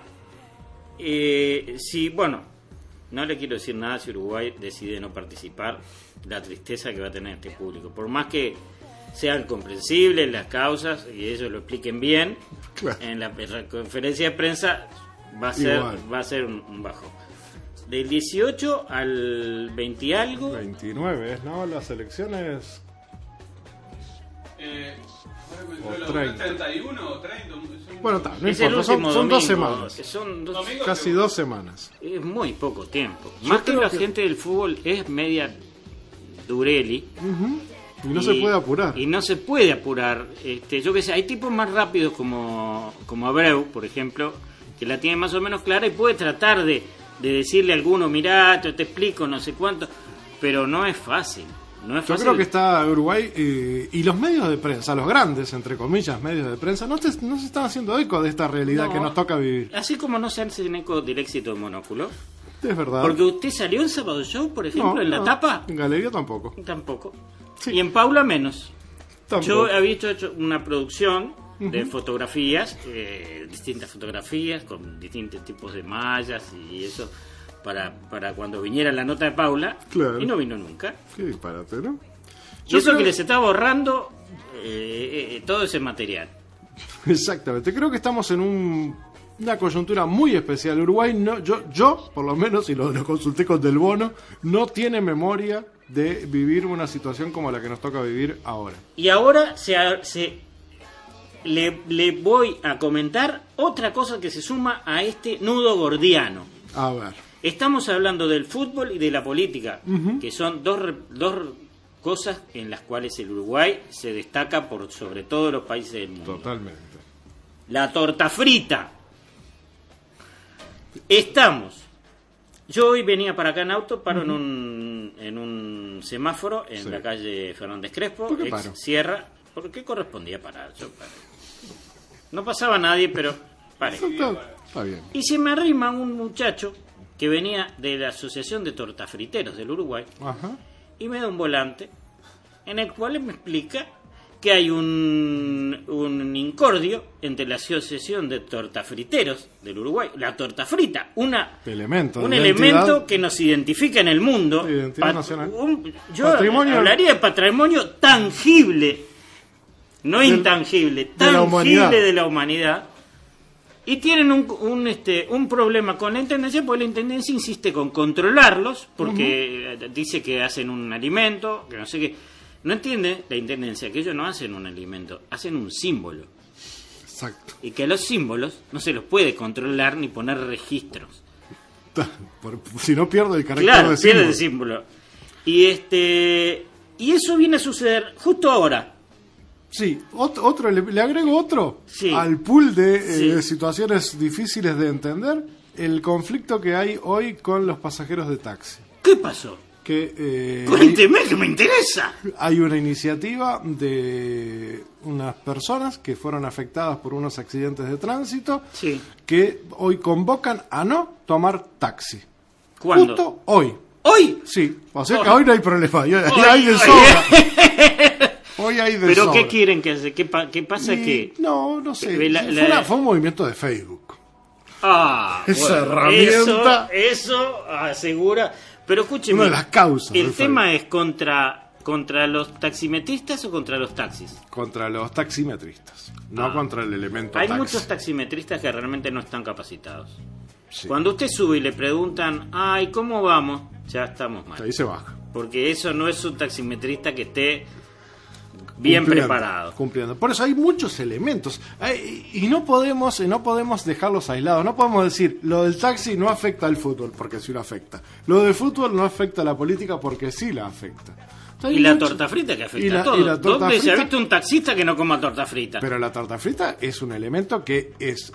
no le quiero decir nada si Uruguay decide no participar, la tristeza que va a tener este público, por más que sean comprensibles las causas y ellos lo expliquen bien, en la conferencia de prensa va a ser un bajo. Del 18 al 20 y algo. 29, ¿no? Las elecciones. O 31 o 30. Bueno, no importa, son 2 semanas. Casi 2 semanas. Es muy poco tiempo. Más que la gente del fútbol es media dureli. Y no se puede apurar. Y no se puede apurar. Yo qué sé, hay tipos más rápidos como Abreu, por ejemplo, que la tiene más o menos clara y puede tratar de decirle a alguno, mirá, te explico, no sé cuánto, pero no es fácil. Yo creo que está Uruguay y los medios de prensa, los grandes, entre comillas, medios de prensa, no se están haciendo eco de esta realidad que nos toca vivir. Así como no se hacen eco del éxito de Monóculo. Es verdad. Porque usted salió en Sábado Show, por ejemplo, en la tapa. En Galería tampoco. Sí. Y en Paula menos. Tampoco. Yo había hecho una producción de fotografías, distintas fotografías, con distintos tipos de mallas y eso, para cuando viniera la nota de Paula, y no vino nunca. Qué disparate, ¿no? Y eso que les estaba ahorrando todo ese material. Exactamente, creo que estamos en una coyuntura muy especial. Uruguay, yo por lo menos, y lo consulté con Del Bono, no tiene memoria de vivir una situación como la que nos toca vivir ahora. Y ahora le voy a comentar otra cosa que se suma a este nudo gordiano. A ver. Estamos hablando del fútbol y de la política, que son dos cosas en las cuales el Uruguay se destaca por sobre todos los países del mundo. Totalmente. La torta frita. Yo hoy venía para acá en auto, paro en un semáforo en la calle Fernández Crespo, ex Sierra, porque correspondía parar. No pasaba nadie, pero paré. Está bien. Y se me arrima un muchacho que venía de la Asociación de Tortafriteros del Uruguay y me da un volante en el cual me explica que hay un incordio entre la Asociación de Tortafriteros del Uruguay, la torta frita, un elemento que nos identifica en el mundo, identidad nacional. Yo hablaría de patrimonio tangible, no intangible, tangible de la humanidad. Y tienen un problema con la Intendencia, porque la Intendencia insiste con controlarlos, porque dice que hacen un alimento, que no sé qué. No entiende la Intendencia que ellos no hacen un alimento, hacen un símbolo. Exacto. Y que a los símbolos no se los puede controlar ni poner registros. Si no pierde el carácter claro, de símbolo. Pierde el símbolo. Y eso viene a suceder justo ahora. Sí, otro le agrego otro Sí. al pool de Sí. situaciones difíciles de entender, el conflicto que hay hoy con los pasajeros de taxi. ¿Qué pasó? Que Cuénteme, que me interesa. hay una iniciativa de unas personas que fueron afectadas por unos accidentes de tránsito Sí. que hoy convocan a no tomar taxi. ¿Cuándo? Justo hoy. ¿Hoy? Sí, o sea que Hoy. hoy no hay problema, hoy Hoy. hay de sobra. Hoy hay de ¿Pero sobra. qué quieren que hace? ¿Qué pasa Y que...? no sé. La- Fue un movimiento de Facebook. Ah, Esa bueno, herramienta. Eso asegura. Pero escúcheme. Una de las causas ¿El del tema es contra los taximetristas o contra los taxis? Contra los taximetristas, no contra el elemento Hay taxi. muchos taximetristas que realmente no están capacitados. Sí. Cuando usted sube y le preguntan, ay, ¿cómo vamos? Ya estamos mal. Ahí se baja. Porque eso no es un taximetrista que esté bien Cumpliendo, preparado. Cumpliendo. Por eso hay muchos elementos. Y no podemos dejarlos aislados. No podemos decir, lo del taxi no afecta al fútbol, porque sí lo afecta. Lo del fútbol no afecta a la política, porque sí la afecta. Y la torta frita que afecta a todo. y la torta ¿Dónde se ha frita? visto un taxista que no coma torta frita? Pero la torta frita es un elemento que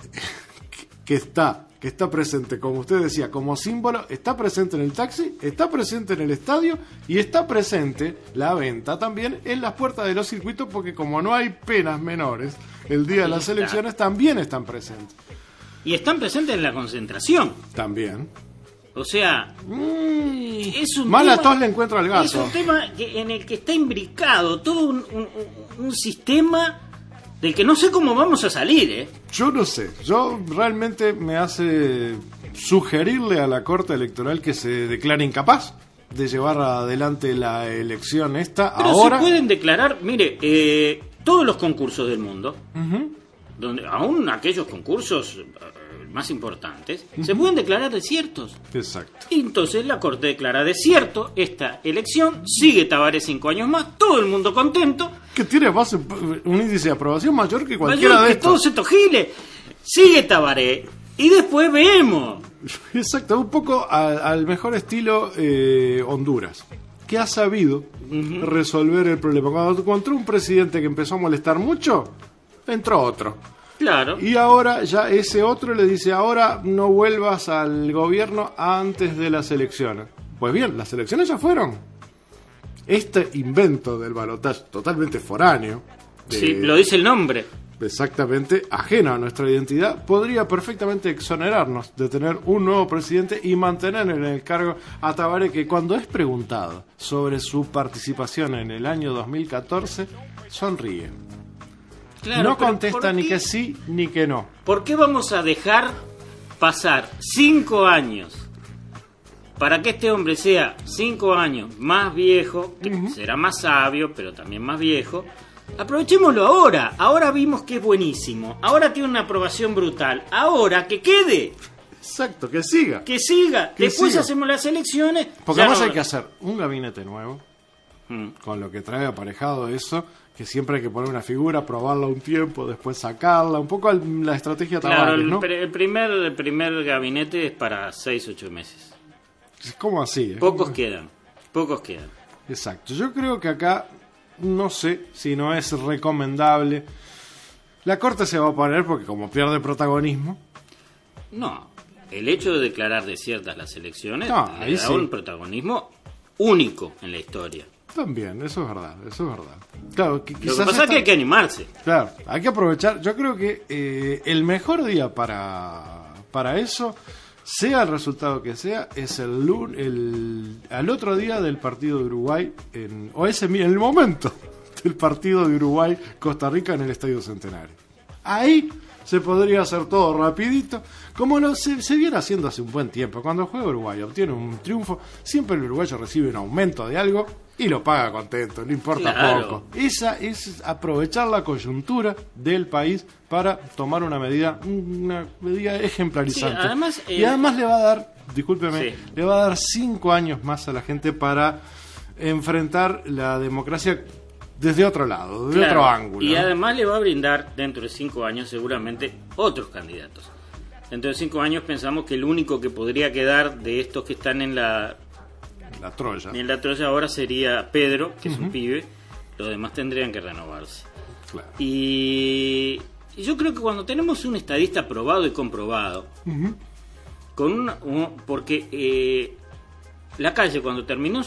está presente, como usted decía, como símbolo, está presente en el taxi, está presente en el estadio y está presente la venta también en las puertas de los circuitos, porque como no hay penas menores, el día de las Está. elecciones también están presentes. Y están presentes en la concentración. También. O sea, es un Mala tema, tos le encuentro al gato. Es un tema en el que está imbricado todo un sistema del que no sé cómo vamos a salir, ¿eh? Yo no sé, yo realmente me hace sugerirle a la Corte Electoral que se declare incapaz de llevar adelante la elección esta Pero ahora. se pueden declarar, mire, todos los concursos del mundo, Ujú. donde aún aquellos concursos más importantes, se pueden declarar desiertos. Exacto. Y entonces la Corte declara desierto esta elección, sigue Tabaré 5 años más, todo el mundo contento, Que tiene un índice de aprobación mayor que cualquiera mayor de que todos estos. estos giles, sigue Tabaré, y después vemos. Exacto, un poco al mejor estilo Honduras, que ha sabido resolver el problema. Cuando encontró un presidente que empezó a molestar mucho, entró otro. Claro. Y ahora ya ese otro le dice, ahora no vuelvas al gobierno antes de las elecciones. Pues bien, las elecciones ya fueron. Este invento del balotaje totalmente foráneo, Sí, lo dice el nombre. exactamente ajeno a nuestra identidad, podría perfectamente exonerarnos de tener un nuevo presidente y mantener en el cargo a Tabaré, que cuando es preguntado sobre su participación en el año 2014, sonríe. Claro, No pero contesta ¿por ni qué? que sí ni que no. ¿Por qué vamos a dejar pasar 5 años para que este hombre sea 5 años más viejo, que será más sabio, pero también más viejo? Aprovechémoslo ahora. Ahora vimos que es buenísimo. Ahora tiene una aprobación brutal. Ahora que quede. Exacto, que siga. Que siga. Que Después siga. hacemos las elecciones. Porque Ya además no- hay que hacer un gabinete nuevo, con lo que trae aparejado eso, que siempre hay que poner una figura, probarla un tiempo, después sacarla, un poco la estrategia Claro, Tavares, ¿no? el primer gabinete es para 6-8 meses. Es como así, ¿eh? Pocos quedan. Pocos quedan. Exacto. Yo creo que acá, no sé si no es recomendable. La Corte se va a oponer porque como pierde protagonismo. No, el hecho de declarar desiertas las elecciones No, le ahí da sí. un protagonismo único en la historia. También, eso es verdad, eso es verdad. Claro, Lo que pasa es que hay que animarse. Claro, hay que aprovechar. Yo creo que el mejor día para eso, sea el resultado que sea, es al otro día del partido de Uruguay, en el momento del partido de Uruguay-Costa Rica en el Estadio Centenario. Ahí se podría hacer todo rapidito, como se viene haciendo hace un buen tiempo. Cuando juega Uruguay obtiene un triunfo, siempre el uruguayo recibe un aumento de algo y lo paga contento, no importa Claro. poco. Esa es aprovechar la coyuntura del país para tomar una medida ejemplarizante. Sí, además, y además le va a dar, discúlpeme, Sí. le va a dar 5 años más a la gente para enfrentar la democracia desde otro lado, desde Claro, otro ángulo. y ¿no? además le va a brindar dentro de 5 años seguramente otros candidatos. Dentro de 5 años pensamos que el único que podría quedar de estos que están en la Troya. ahora sería Pedro, que es un Ujú. pibe. Los demás tendrían que renovarse. Claro. Y yo creo que cuando tenemos un estadista probado y comprobado, porque Lacalle cuando terminó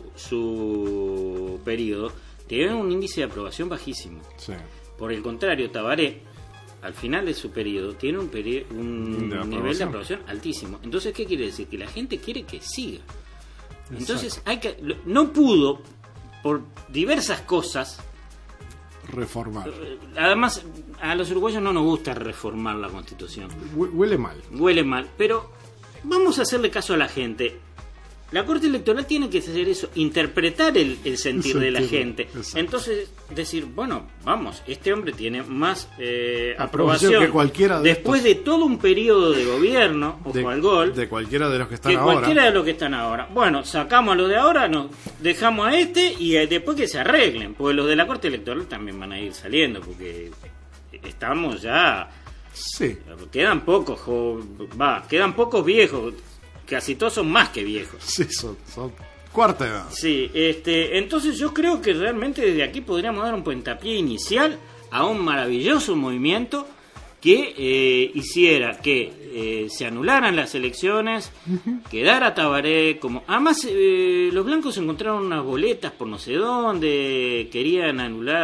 su periodo tenía un índice de aprobación bajísimo. Sí. Por el contrario, Tabaré al final de su periodo tiene un nivel de aprobación altísimo. Entonces, ¿qué quiere decir? Que la gente quiere que siga. Entonces no pudo, por diversas cosas, reformar. Además, a los uruguayos no nos gusta reformar la Constitución. Huele mal. Huele mal, pero vamos a hacerle caso a la gente. La Corte Electoral tiene que hacer eso, interpretar el sentir de la gente. Exacto. Entonces, decir, bueno, vamos, este hombre tiene más aprobación que cualquiera después de todo un periodo de gobierno, ojo al gol, de cualquiera de los que están que ahora. Cualquiera de los que están ahora. Bueno, sacamos a los de ahora, nos dejamos a este y después que se arreglen, porque los de la Corte Electoral también van a ir saliendo, porque estamos ya... Sí. Quedan pocos quedan pocos viejos. Casi todos son más que viejos. Sí, son cuarta edad. Sí, entonces yo creo que realmente desde aquí podríamos dar un puntapié inicial a un maravilloso movimiento que hiciera que se anularan las elecciones, quedara Tabaré como... Además, los blancos encontraron unas boletas por no sé dónde, querían anular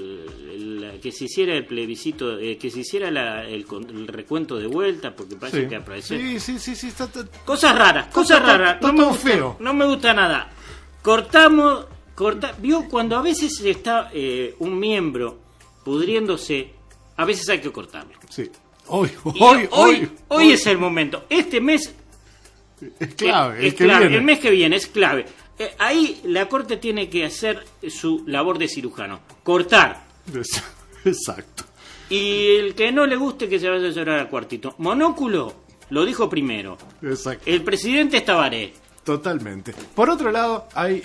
que se hiciera el plebiscito, que se hiciera el recuento de vuelta, porque parece que apareció. Sí, cosas raras. Todo feo. No me gusta nada. Cortamos. Vio, cuando a veces está un miembro pudriéndose, a veces hay que cortarlo. Sí. Hoy es el momento. Este mes es clave. El mes que viene es clave. Ahí la Corte tiene que hacer su labor de cirujano. Cortar. Exacto. Y el que no le guste que se vaya a llorar al cuartito. Monóculo lo dijo primero. Exacto. El presidente es Tabaré. Totalmente. Por otro lado, hay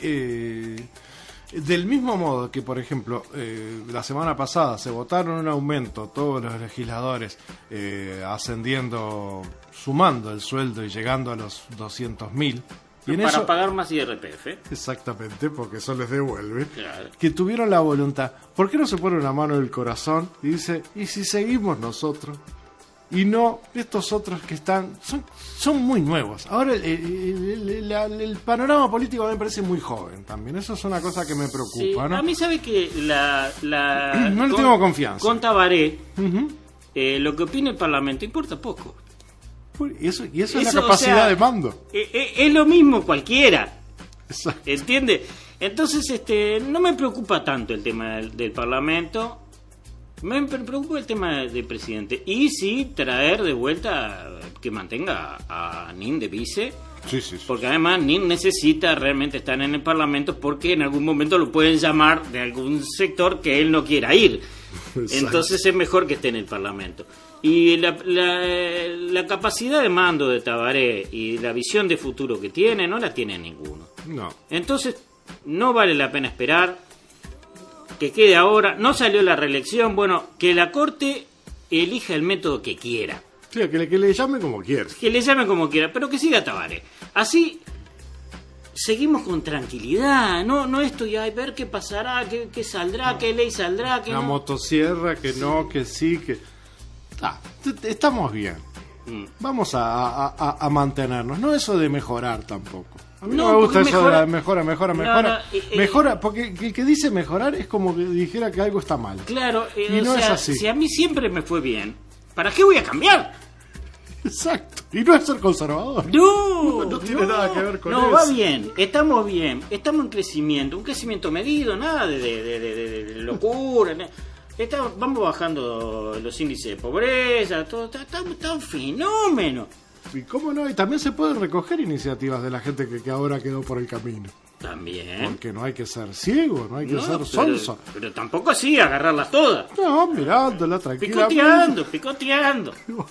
del mismo modo que, por ejemplo, la semana pasada se votaron un aumento, todos los legisladores sumando el sueldo y llegando a los 200.000. Para pagar más IRPF. Exactamente, porque eso les devuelve. Claro. Que tuvieron la voluntad. ¿Por qué no se pone una mano en el corazón y dice, ¿y si seguimos nosotros? Y no estos otros que son muy nuevos. Ahora el panorama político me parece muy joven también. Eso es una cosa que me preocupa, sí, ¿no? A mí sabe que no le tengo confianza. Con Tabaré, lo que opine el Parlamento importa poco. Y eso es la capacidad de mando. Es lo mismo cualquiera. Exacto. ¿Entiende? Entonces, no me preocupa tanto el tema del Parlamento. Me preocupa el tema del presidente. Y sí, traer de vuelta que mantenga a Nin de vice. Sí. Porque además Nin necesita realmente estar en el Parlamento, porque en algún momento lo pueden llamar de algún sector que él no quiera ir. Exacto. Entonces es mejor que esté en el Parlamento. Y la capacidad de mando de Tabaré y la visión de futuro que tiene, no la tiene ninguno. No. Entonces, no vale la pena esperar que quede ahora. No salió la reelección. Bueno, que la Corte elija el método que quiera. Sí, que le llame como quiera. Que le llame como quiera, pero que siga Tabaré. Así seguimos con tranquilidad. No esto y ver qué pasará, qué saldrá, qué ley saldrá, qué la no. Motosierra, que no, que sí, que... estamos bien. Vamos a mantenernos. No eso de mejorar tampoco. A mí no me gusta eso de mejora. Mejora, porque el que dice mejorar es como que dijera que algo está mal. Claro, y no es así. Si a mí siempre me fue bien, ¿para qué voy a cambiar? Exacto. Y no es ser conservador. No tiene nada que ver con eso. No, va bien. Estamos en crecimiento. Un crecimiento medido, nada de locura. Vamos bajando los índices de pobreza, todo está un fenómeno. Y cómo no, y también se pueden recoger iniciativas de la gente que ahora quedó por el camino. También. Porque no hay que ser ciego, no hay que ser sonso. Pero tampoco así, agarrarlas todas. No, mirándola tranquilamente. Picoteando.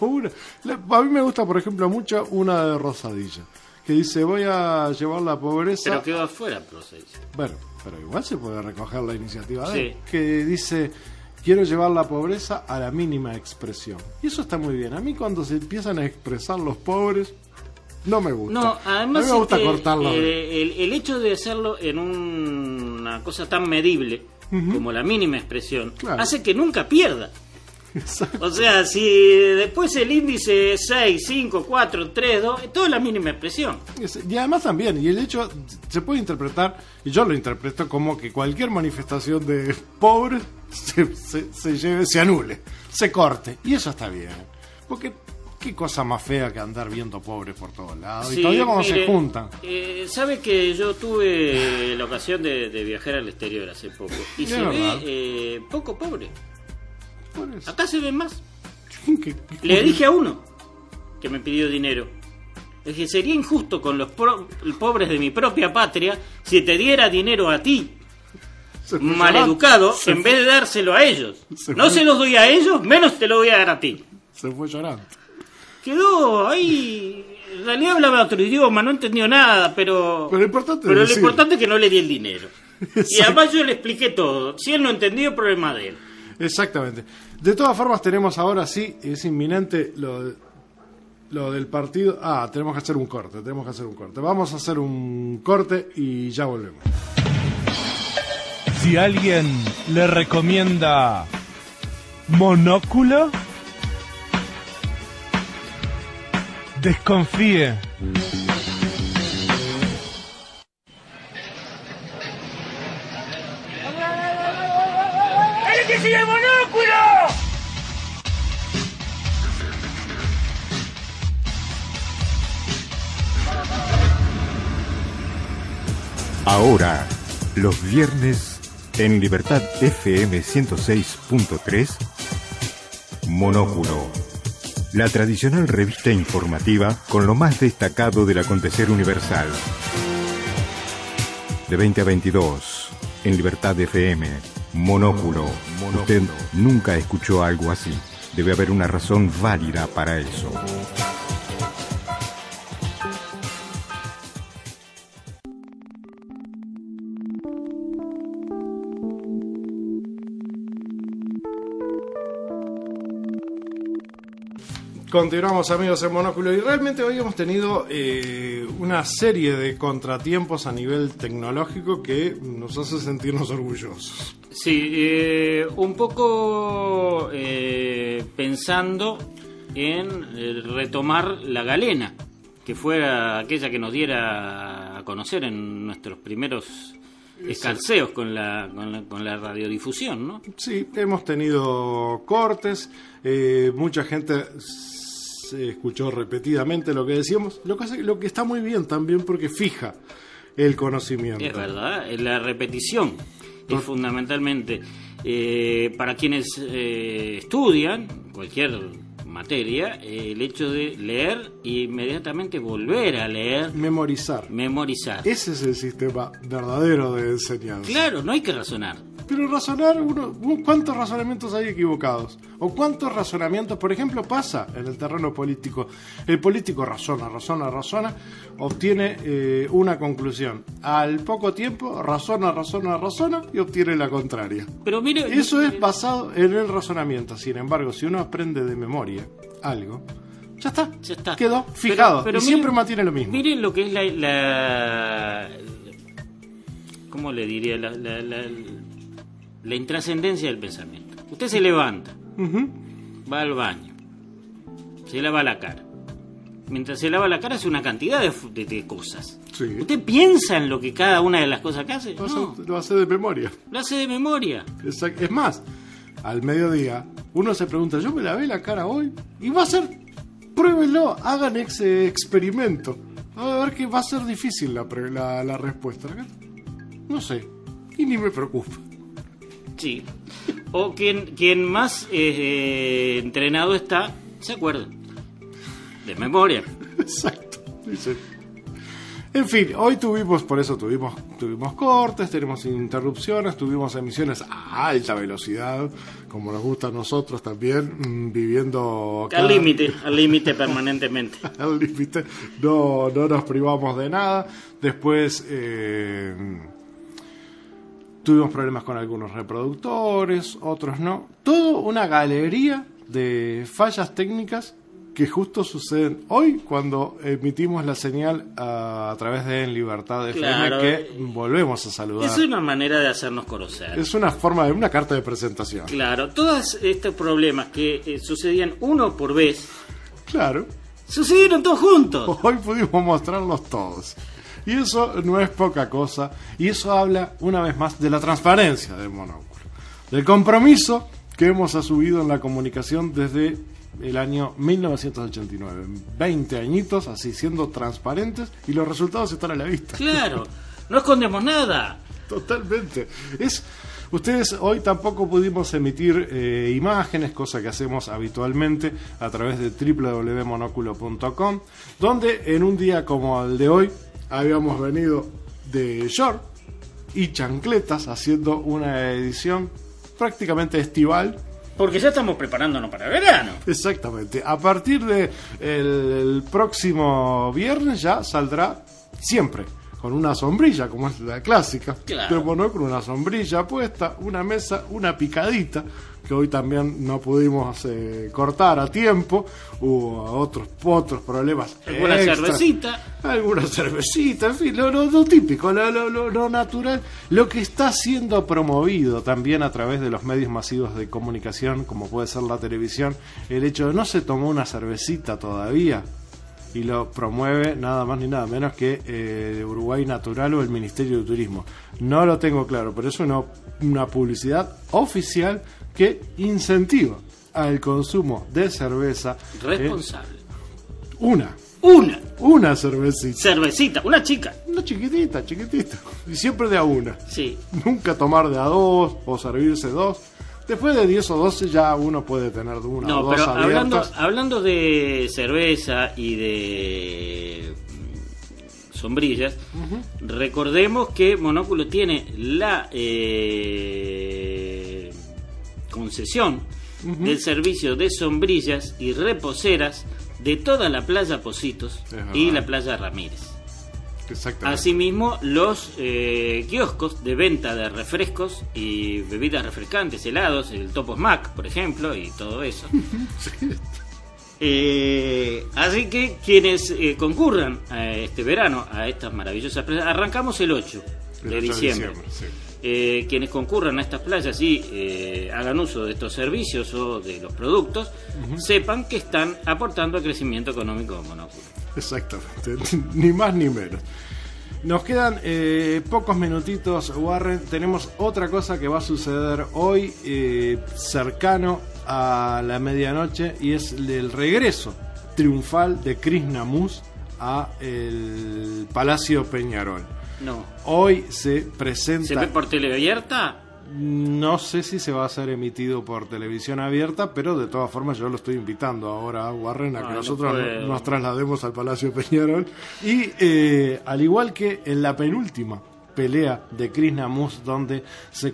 A mí me gusta, por ejemplo, mucho una de Rosadilla, que dice, voy a llevar la pobreza... Pero quedó afuera Rosadilla. Bueno, pero igual se puede recoger la iniciativa de él, que dice... Quiero llevar la pobreza a la mínima expresión. Y eso está muy bien. A mí cuando se empiezan a expresar los pobres, no me gusta. No, además a mí me gusta cortarlo. El hecho de hacerlo en una cosa tan medible, como la mínima expresión, Claro. hace que nunca pierda. O sea, si después el índice es 6, 5, 4, 3, 2, todo es la mínima expresión. Y además también, y el hecho se puede interpretar, y yo lo interpreto como que cualquier manifestación de pobre se anule, se corte, y eso está bien. Porque qué cosa más fea que andar viendo pobres por todos lados, Sí, y todavía cuando mire, se juntan. Sabe que yo tuve la ocasión de viajar al exterior hace poco, y Es se verdad. ve poco pobre. Por eso. Acá se ven más. ¿Qué Le dije a uno que me pidió dinero. Le dije, sería injusto con los pobres de mi propia patria si te diera dinero a ti, maleducado, en vez de dárselo a ellos. No se los doy a ellos, menos te lo voy a dar a ti. Se fue llorando. Quedó ahí. En realidad hablaba otro idioma, no entendió nada, pero lo importante lo es importante es que no le di el dinero. Y además yo le expliqué todo. Si él no entendió, el problema de él. Exactamente. De todas formas, tenemos ahora sí, es inminente lo del partido. Tenemos que hacer un corte. Vamos a hacer un corte y ya volvemos. Si alguien le recomienda Monóculo, desconfíe. ¡El que sigue el monóculo! Ahora, los viernes, en Libertad FM 106.3, Monóculo, la tradicional revista informativa con lo más destacado del acontecer universal. De 20 a 22, en Libertad FM, Monóculo. Usted nunca escuchó algo así. Debe haber una razón válida para eso. Continuamos, amigos, en Monóculo, y realmente hoy hemos tenido una serie de contratiempos a nivel tecnológico que nos hace sentirnos orgullosos. Sí, un poco pensando en retomar la galena, que fuera aquella que nos diera a conocer en nuestros primeros escarceos con la radiodifusión, ¿no? Sí, hemos tenido cortes, mucha gente se escuchó repetidamente lo que decíamos, lo que está muy bien también porque fija el conocimiento. Es verdad, la repetición es fundamentalmente para quienes estudian cualquier materia, el hecho de leer e inmediatamente volver a leer. Memorizar. Ese es el sistema verdadero de enseñanza. Claro, no hay que razonar. Pero razonar, ¿cuántos razonamientos hay equivocados? ¿O cuántos razonamientos, por ejemplo, pasa en el terreno político? El político razona, obtiene una conclusión. Al poco tiempo, razona y obtiene la contraria. Pero mire, eso es basado en el razonamiento. Sin embargo, si uno aprende de memoria algo, ya está. Quedó fijado. Pero siempre mantiene lo mismo. Miren lo que es la ¿cómo le diría? La intrascendencia del pensamiento. Usted se levanta, va al baño, se lava la cara. Mientras se lava la cara hace una cantidad de cosas. Sí. ¿Usted piensa en lo que cada una de las cosas que hace? No. Lo hace de memoria. Lo hace de memoria. Es más, al mediodía uno se pregunta, ¿yo me lavé la cara hoy? Y va a ser, pruébenlo, hagan ese experimento. A ver que va a ser difícil la respuesta. No sé, y ni me preocupa. Sí. O quien más entrenado está, se acuerda. De memoria. Exacto. Dice. En fin, hoy tuvimos cortes, tenemos interrupciones, tuvimos emisiones a alta velocidad, como nos gusta a nosotros también, viviendo al límite permanentemente. Al límite, no nos privamos de nada. Después tuvimos problemas con algunos reproductores, otros no. Todo una galería de fallas técnicas que justo suceden hoy cuando emitimos la señal a través de En Libertad FM, Claro. que volvemos a saludar. Es una manera de hacernos conocer. Es una forma de una carta de presentación. Claro, todos estos problemas que sucedían uno por vez, Claro. sucedieron todos juntos. Hoy pudimos mostrarlos todos. Y eso no es poca cosa. Y eso habla, una vez más, de la transparencia del Monóculo. Del compromiso que hemos asumido en la comunicación desde el año 1989. 20 añitos, así siendo transparentes, y los resultados están a la vista. Claro, no escondemos nada. Totalmente. Ustedes hoy tampoco pudimos emitir imágenes, cosa que hacemos habitualmente a través de www.monoculo.com, donde en un día como el de hoy habíamos venido de short y chancletas haciendo una edición prácticamente estival. Porque ya estamos preparándonos para el verano. Exactamente. A partir de el próximo viernes ya saldrá siempre con una sombrilla, como es la clásica. Claro. Pero bueno, con una sombrilla puesta, una mesa, una picadita, que hoy también no pudimos cortar a tiempo. Hubo otros problemas. Alguna cervecita. Alguna cervecita, en fin, lo típico, lo natural. Lo que está siendo promovido también a través de los medios masivos de comunicación, como puede ser la televisión, el hecho de no se tomó una cervecita todavía. Y lo promueve nada más ni nada menos que Uruguay Natural o el Ministerio de Turismo. No lo tengo claro, pero es una publicidad oficial que incentiva al consumo de cerveza. Responsable. Una cervecita. Cervecita, una chica. Una chiquitita. Y siempre de a una. Sí. Nunca tomar de a dos o servirse dos. Después de 10 o 12 ya uno puede tener de una o dos pero abiertas. hablando de cerveza y de sombrillas, recordemos que Monóculo tiene la concesión del servicio de sombrillas y reposeras de toda la playa Pocitos y la playa Ramírez. Exactamente. Asimismo, los kioscos de venta de refrescos y bebidas refrescantes, helados, el Topo Smack, por ejemplo, y todo eso. Así que quienes concurran este verano a estas maravillosas playas, arrancamos el 8 de diciembre. Sí. Quienes concurran a estas playas y hagan uso de estos servicios o de los productos, sepan que están aportando al crecimiento económico de Monóculo. Exactamente, ni más ni menos. Nos quedan pocos minutitos, Warren. Tenemos otra cosa que va a suceder hoy, cercano a la medianoche, y es el regreso triunfal de Krishna Mus a el Palacio Peñarol. No. Hoy se presenta... ¿Se ve por tele abierta? No sé si se va a ser emitido por televisión abierta, pero de todas formas yo lo estoy invitando ahora a Warren a que nosotros nos traslademos al Palacio Peñarol. Y al igual que en la penúltima pelea de Krishna Mus, donde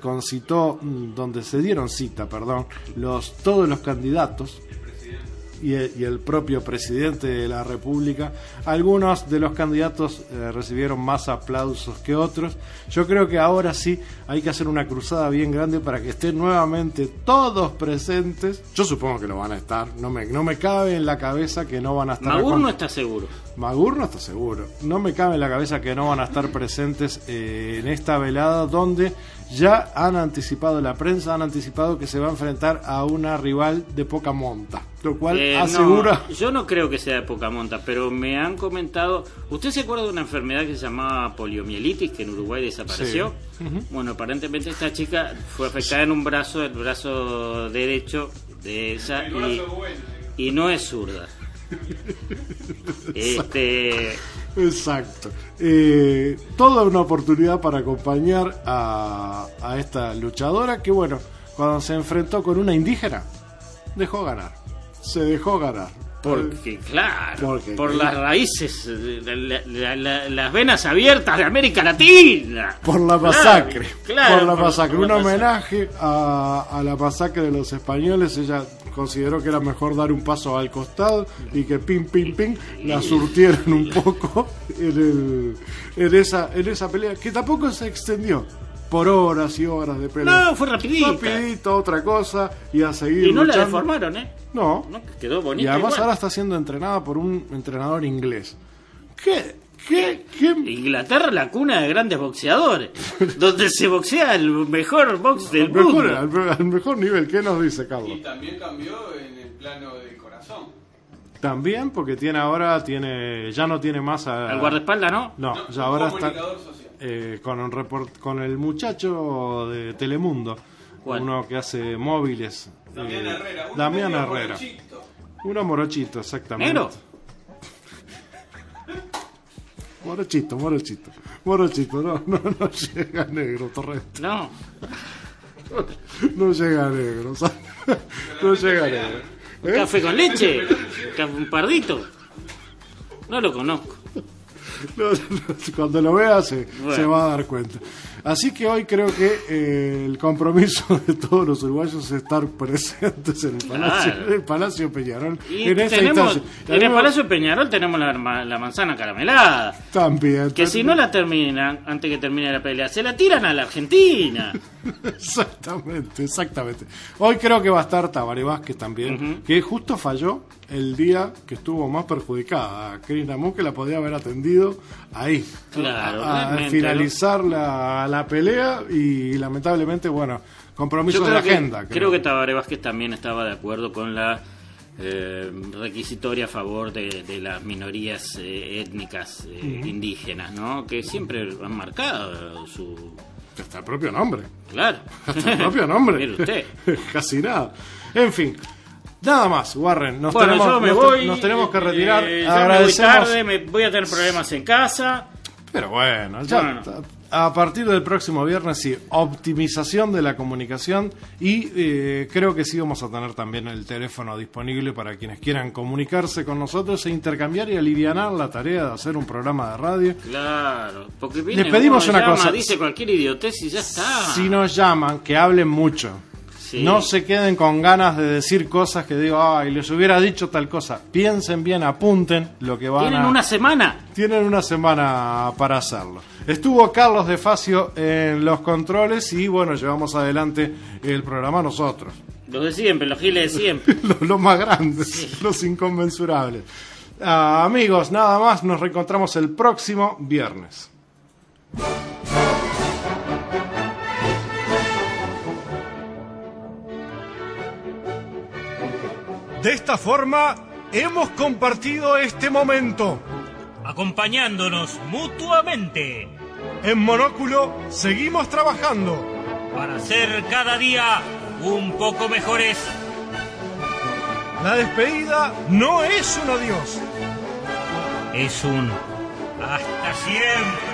se dieron cita, todos los candidatos y el propio presidente de la República. Algunos de los candidatos recibieron más aplausos que otros. Yo creo que ahora sí hay que hacer una cruzada bien grande para que estén nuevamente todos presentes. Yo supongo que lo van a estar. No me cabe en la cabeza que no van a estar. Magur no está seguro. Magur no está seguro. No me cabe en la cabeza que no van a estar presentes en esta velada, donde ya han anticipado, la prensa han anticipado que se va a enfrentar a una rival de poca monta, lo cual asegura... No, yo no creo que sea de poca monta, pero me han comentado... ¿Usted se acuerda de una enfermedad que se llamaba poliomielitis, que en Uruguay desapareció? Sí. Bueno, aparentemente esta chica fue afectada en un brazo, el brazo derecho de esa, y no es zurda. Exacto. Toda una oportunidad para acompañar a esta luchadora que, bueno, cuando se enfrentó con una indígena, se dejó ganar. Porque, claro, por las raíces, las venas abiertas de América Latina. Por la masacre. Claro, por la masacre. Un homenaje a la masacre de los españoles. Ella consideró que era mejor dar un paso al costado y que pim la surtieran un poco en esa pelea, que tampoco se extendió. por horas y horas de pelea. No, fue rapidito. Rapidito, otra cosa, y a seguir Y no luchando. la deformaron, ¿eh? No. Quedó bonito. Y además igual. ahora está siendo entrenada por un entrenador inglés. ¿Qué? Inglaterra, la cuna de grandes boxeadores, donde se boxea el mejor box del Mejor, mundo. al mejor nivel. ¿Qué nos dice Carlos? Y también cambió en el plano del corazón. También porque ya no tiene más Al guardaespaldas, ¿no? No, ya ahora está comunicador social. con el muchacho de Telemundo. ¿Cuál? Uno que hace móviles. Damián Herrera. Damián Herrera. Uno morochito, exactamente. ¿Negro? Morochito, no llega negro, Torrente. No. No llega negro, ¿sabes? No llega negro. ¿Un café con leche? ¿Un pardito? No lo conozco. No, cuando lo vea se va a dar cuenta. Así que hoy creo que el compromiso de todos los uruguayos es estar presentes en el Palacio Peñarol. Y En esa tenemos, instancia. en el Palacio Peñarol tenemos la manzana caramelada. También. Que si no la terminan, antes que termine la pelea, se la tiran a la Argentina. Exactamente. Hoy creo que va a estar Tabaré Vázquez también, que justo falló el día que estuvo más perjudicada. A Cris Namú, que la podía haber atendido ahí. Claro, a realmente, finalizar la pelea y lamentablemente, bueno, compromisos de la agenda. Creo que Tabaré Vázquez también estaba de acuerdo con la requisitoria a favor de las minorías étnicas indígenas, ¿no? Que siempre han marcado su... Hasta el propio nombre. Claro. Hasta el propio nombre. Mire usted. Casi nada. En fin. Nada más, Warren. Nos Yo me voy. Nos tenemos que retirar. Ya me voy tarde, voy a tener problemas en casa. Pero bueno, ya a partir del próximo viernes, sí, optimización de la comunicación y creo que sí vamos a tener también el teléfono disponible para quienes quieran comunicarse con nosotros e intercambiar y alivianar la tarea de hacer un programa de radio. Claro, porque viene Les pedimos uno, una llama, cosa. dice cualquier idiotez y ya está. Si nos llaman, que hablen mucho. Sí. No se queden con ganas de decir cosas que digo, ay, les hubiera dicho tal cosa. Piensen bien, apunten lo que van ¿Tienen una semana? Tienen una semana para hacerlo. Estuvo Carlos de Facio en los controles y bueno, llevamos adelante el programa nosotros. Los de siempre, los giles de siempre. Los más grandes, los inconmensurables. Amigos, nada más, nos reencontramos el próximo viernes. De esta forma, hemos compartido este momento. Acompañándonos mutuamente. En Monóculo seguimos trabajando. Para ser cada día un poco mejores. La despedida no es un adiós. Es un hasta siempre.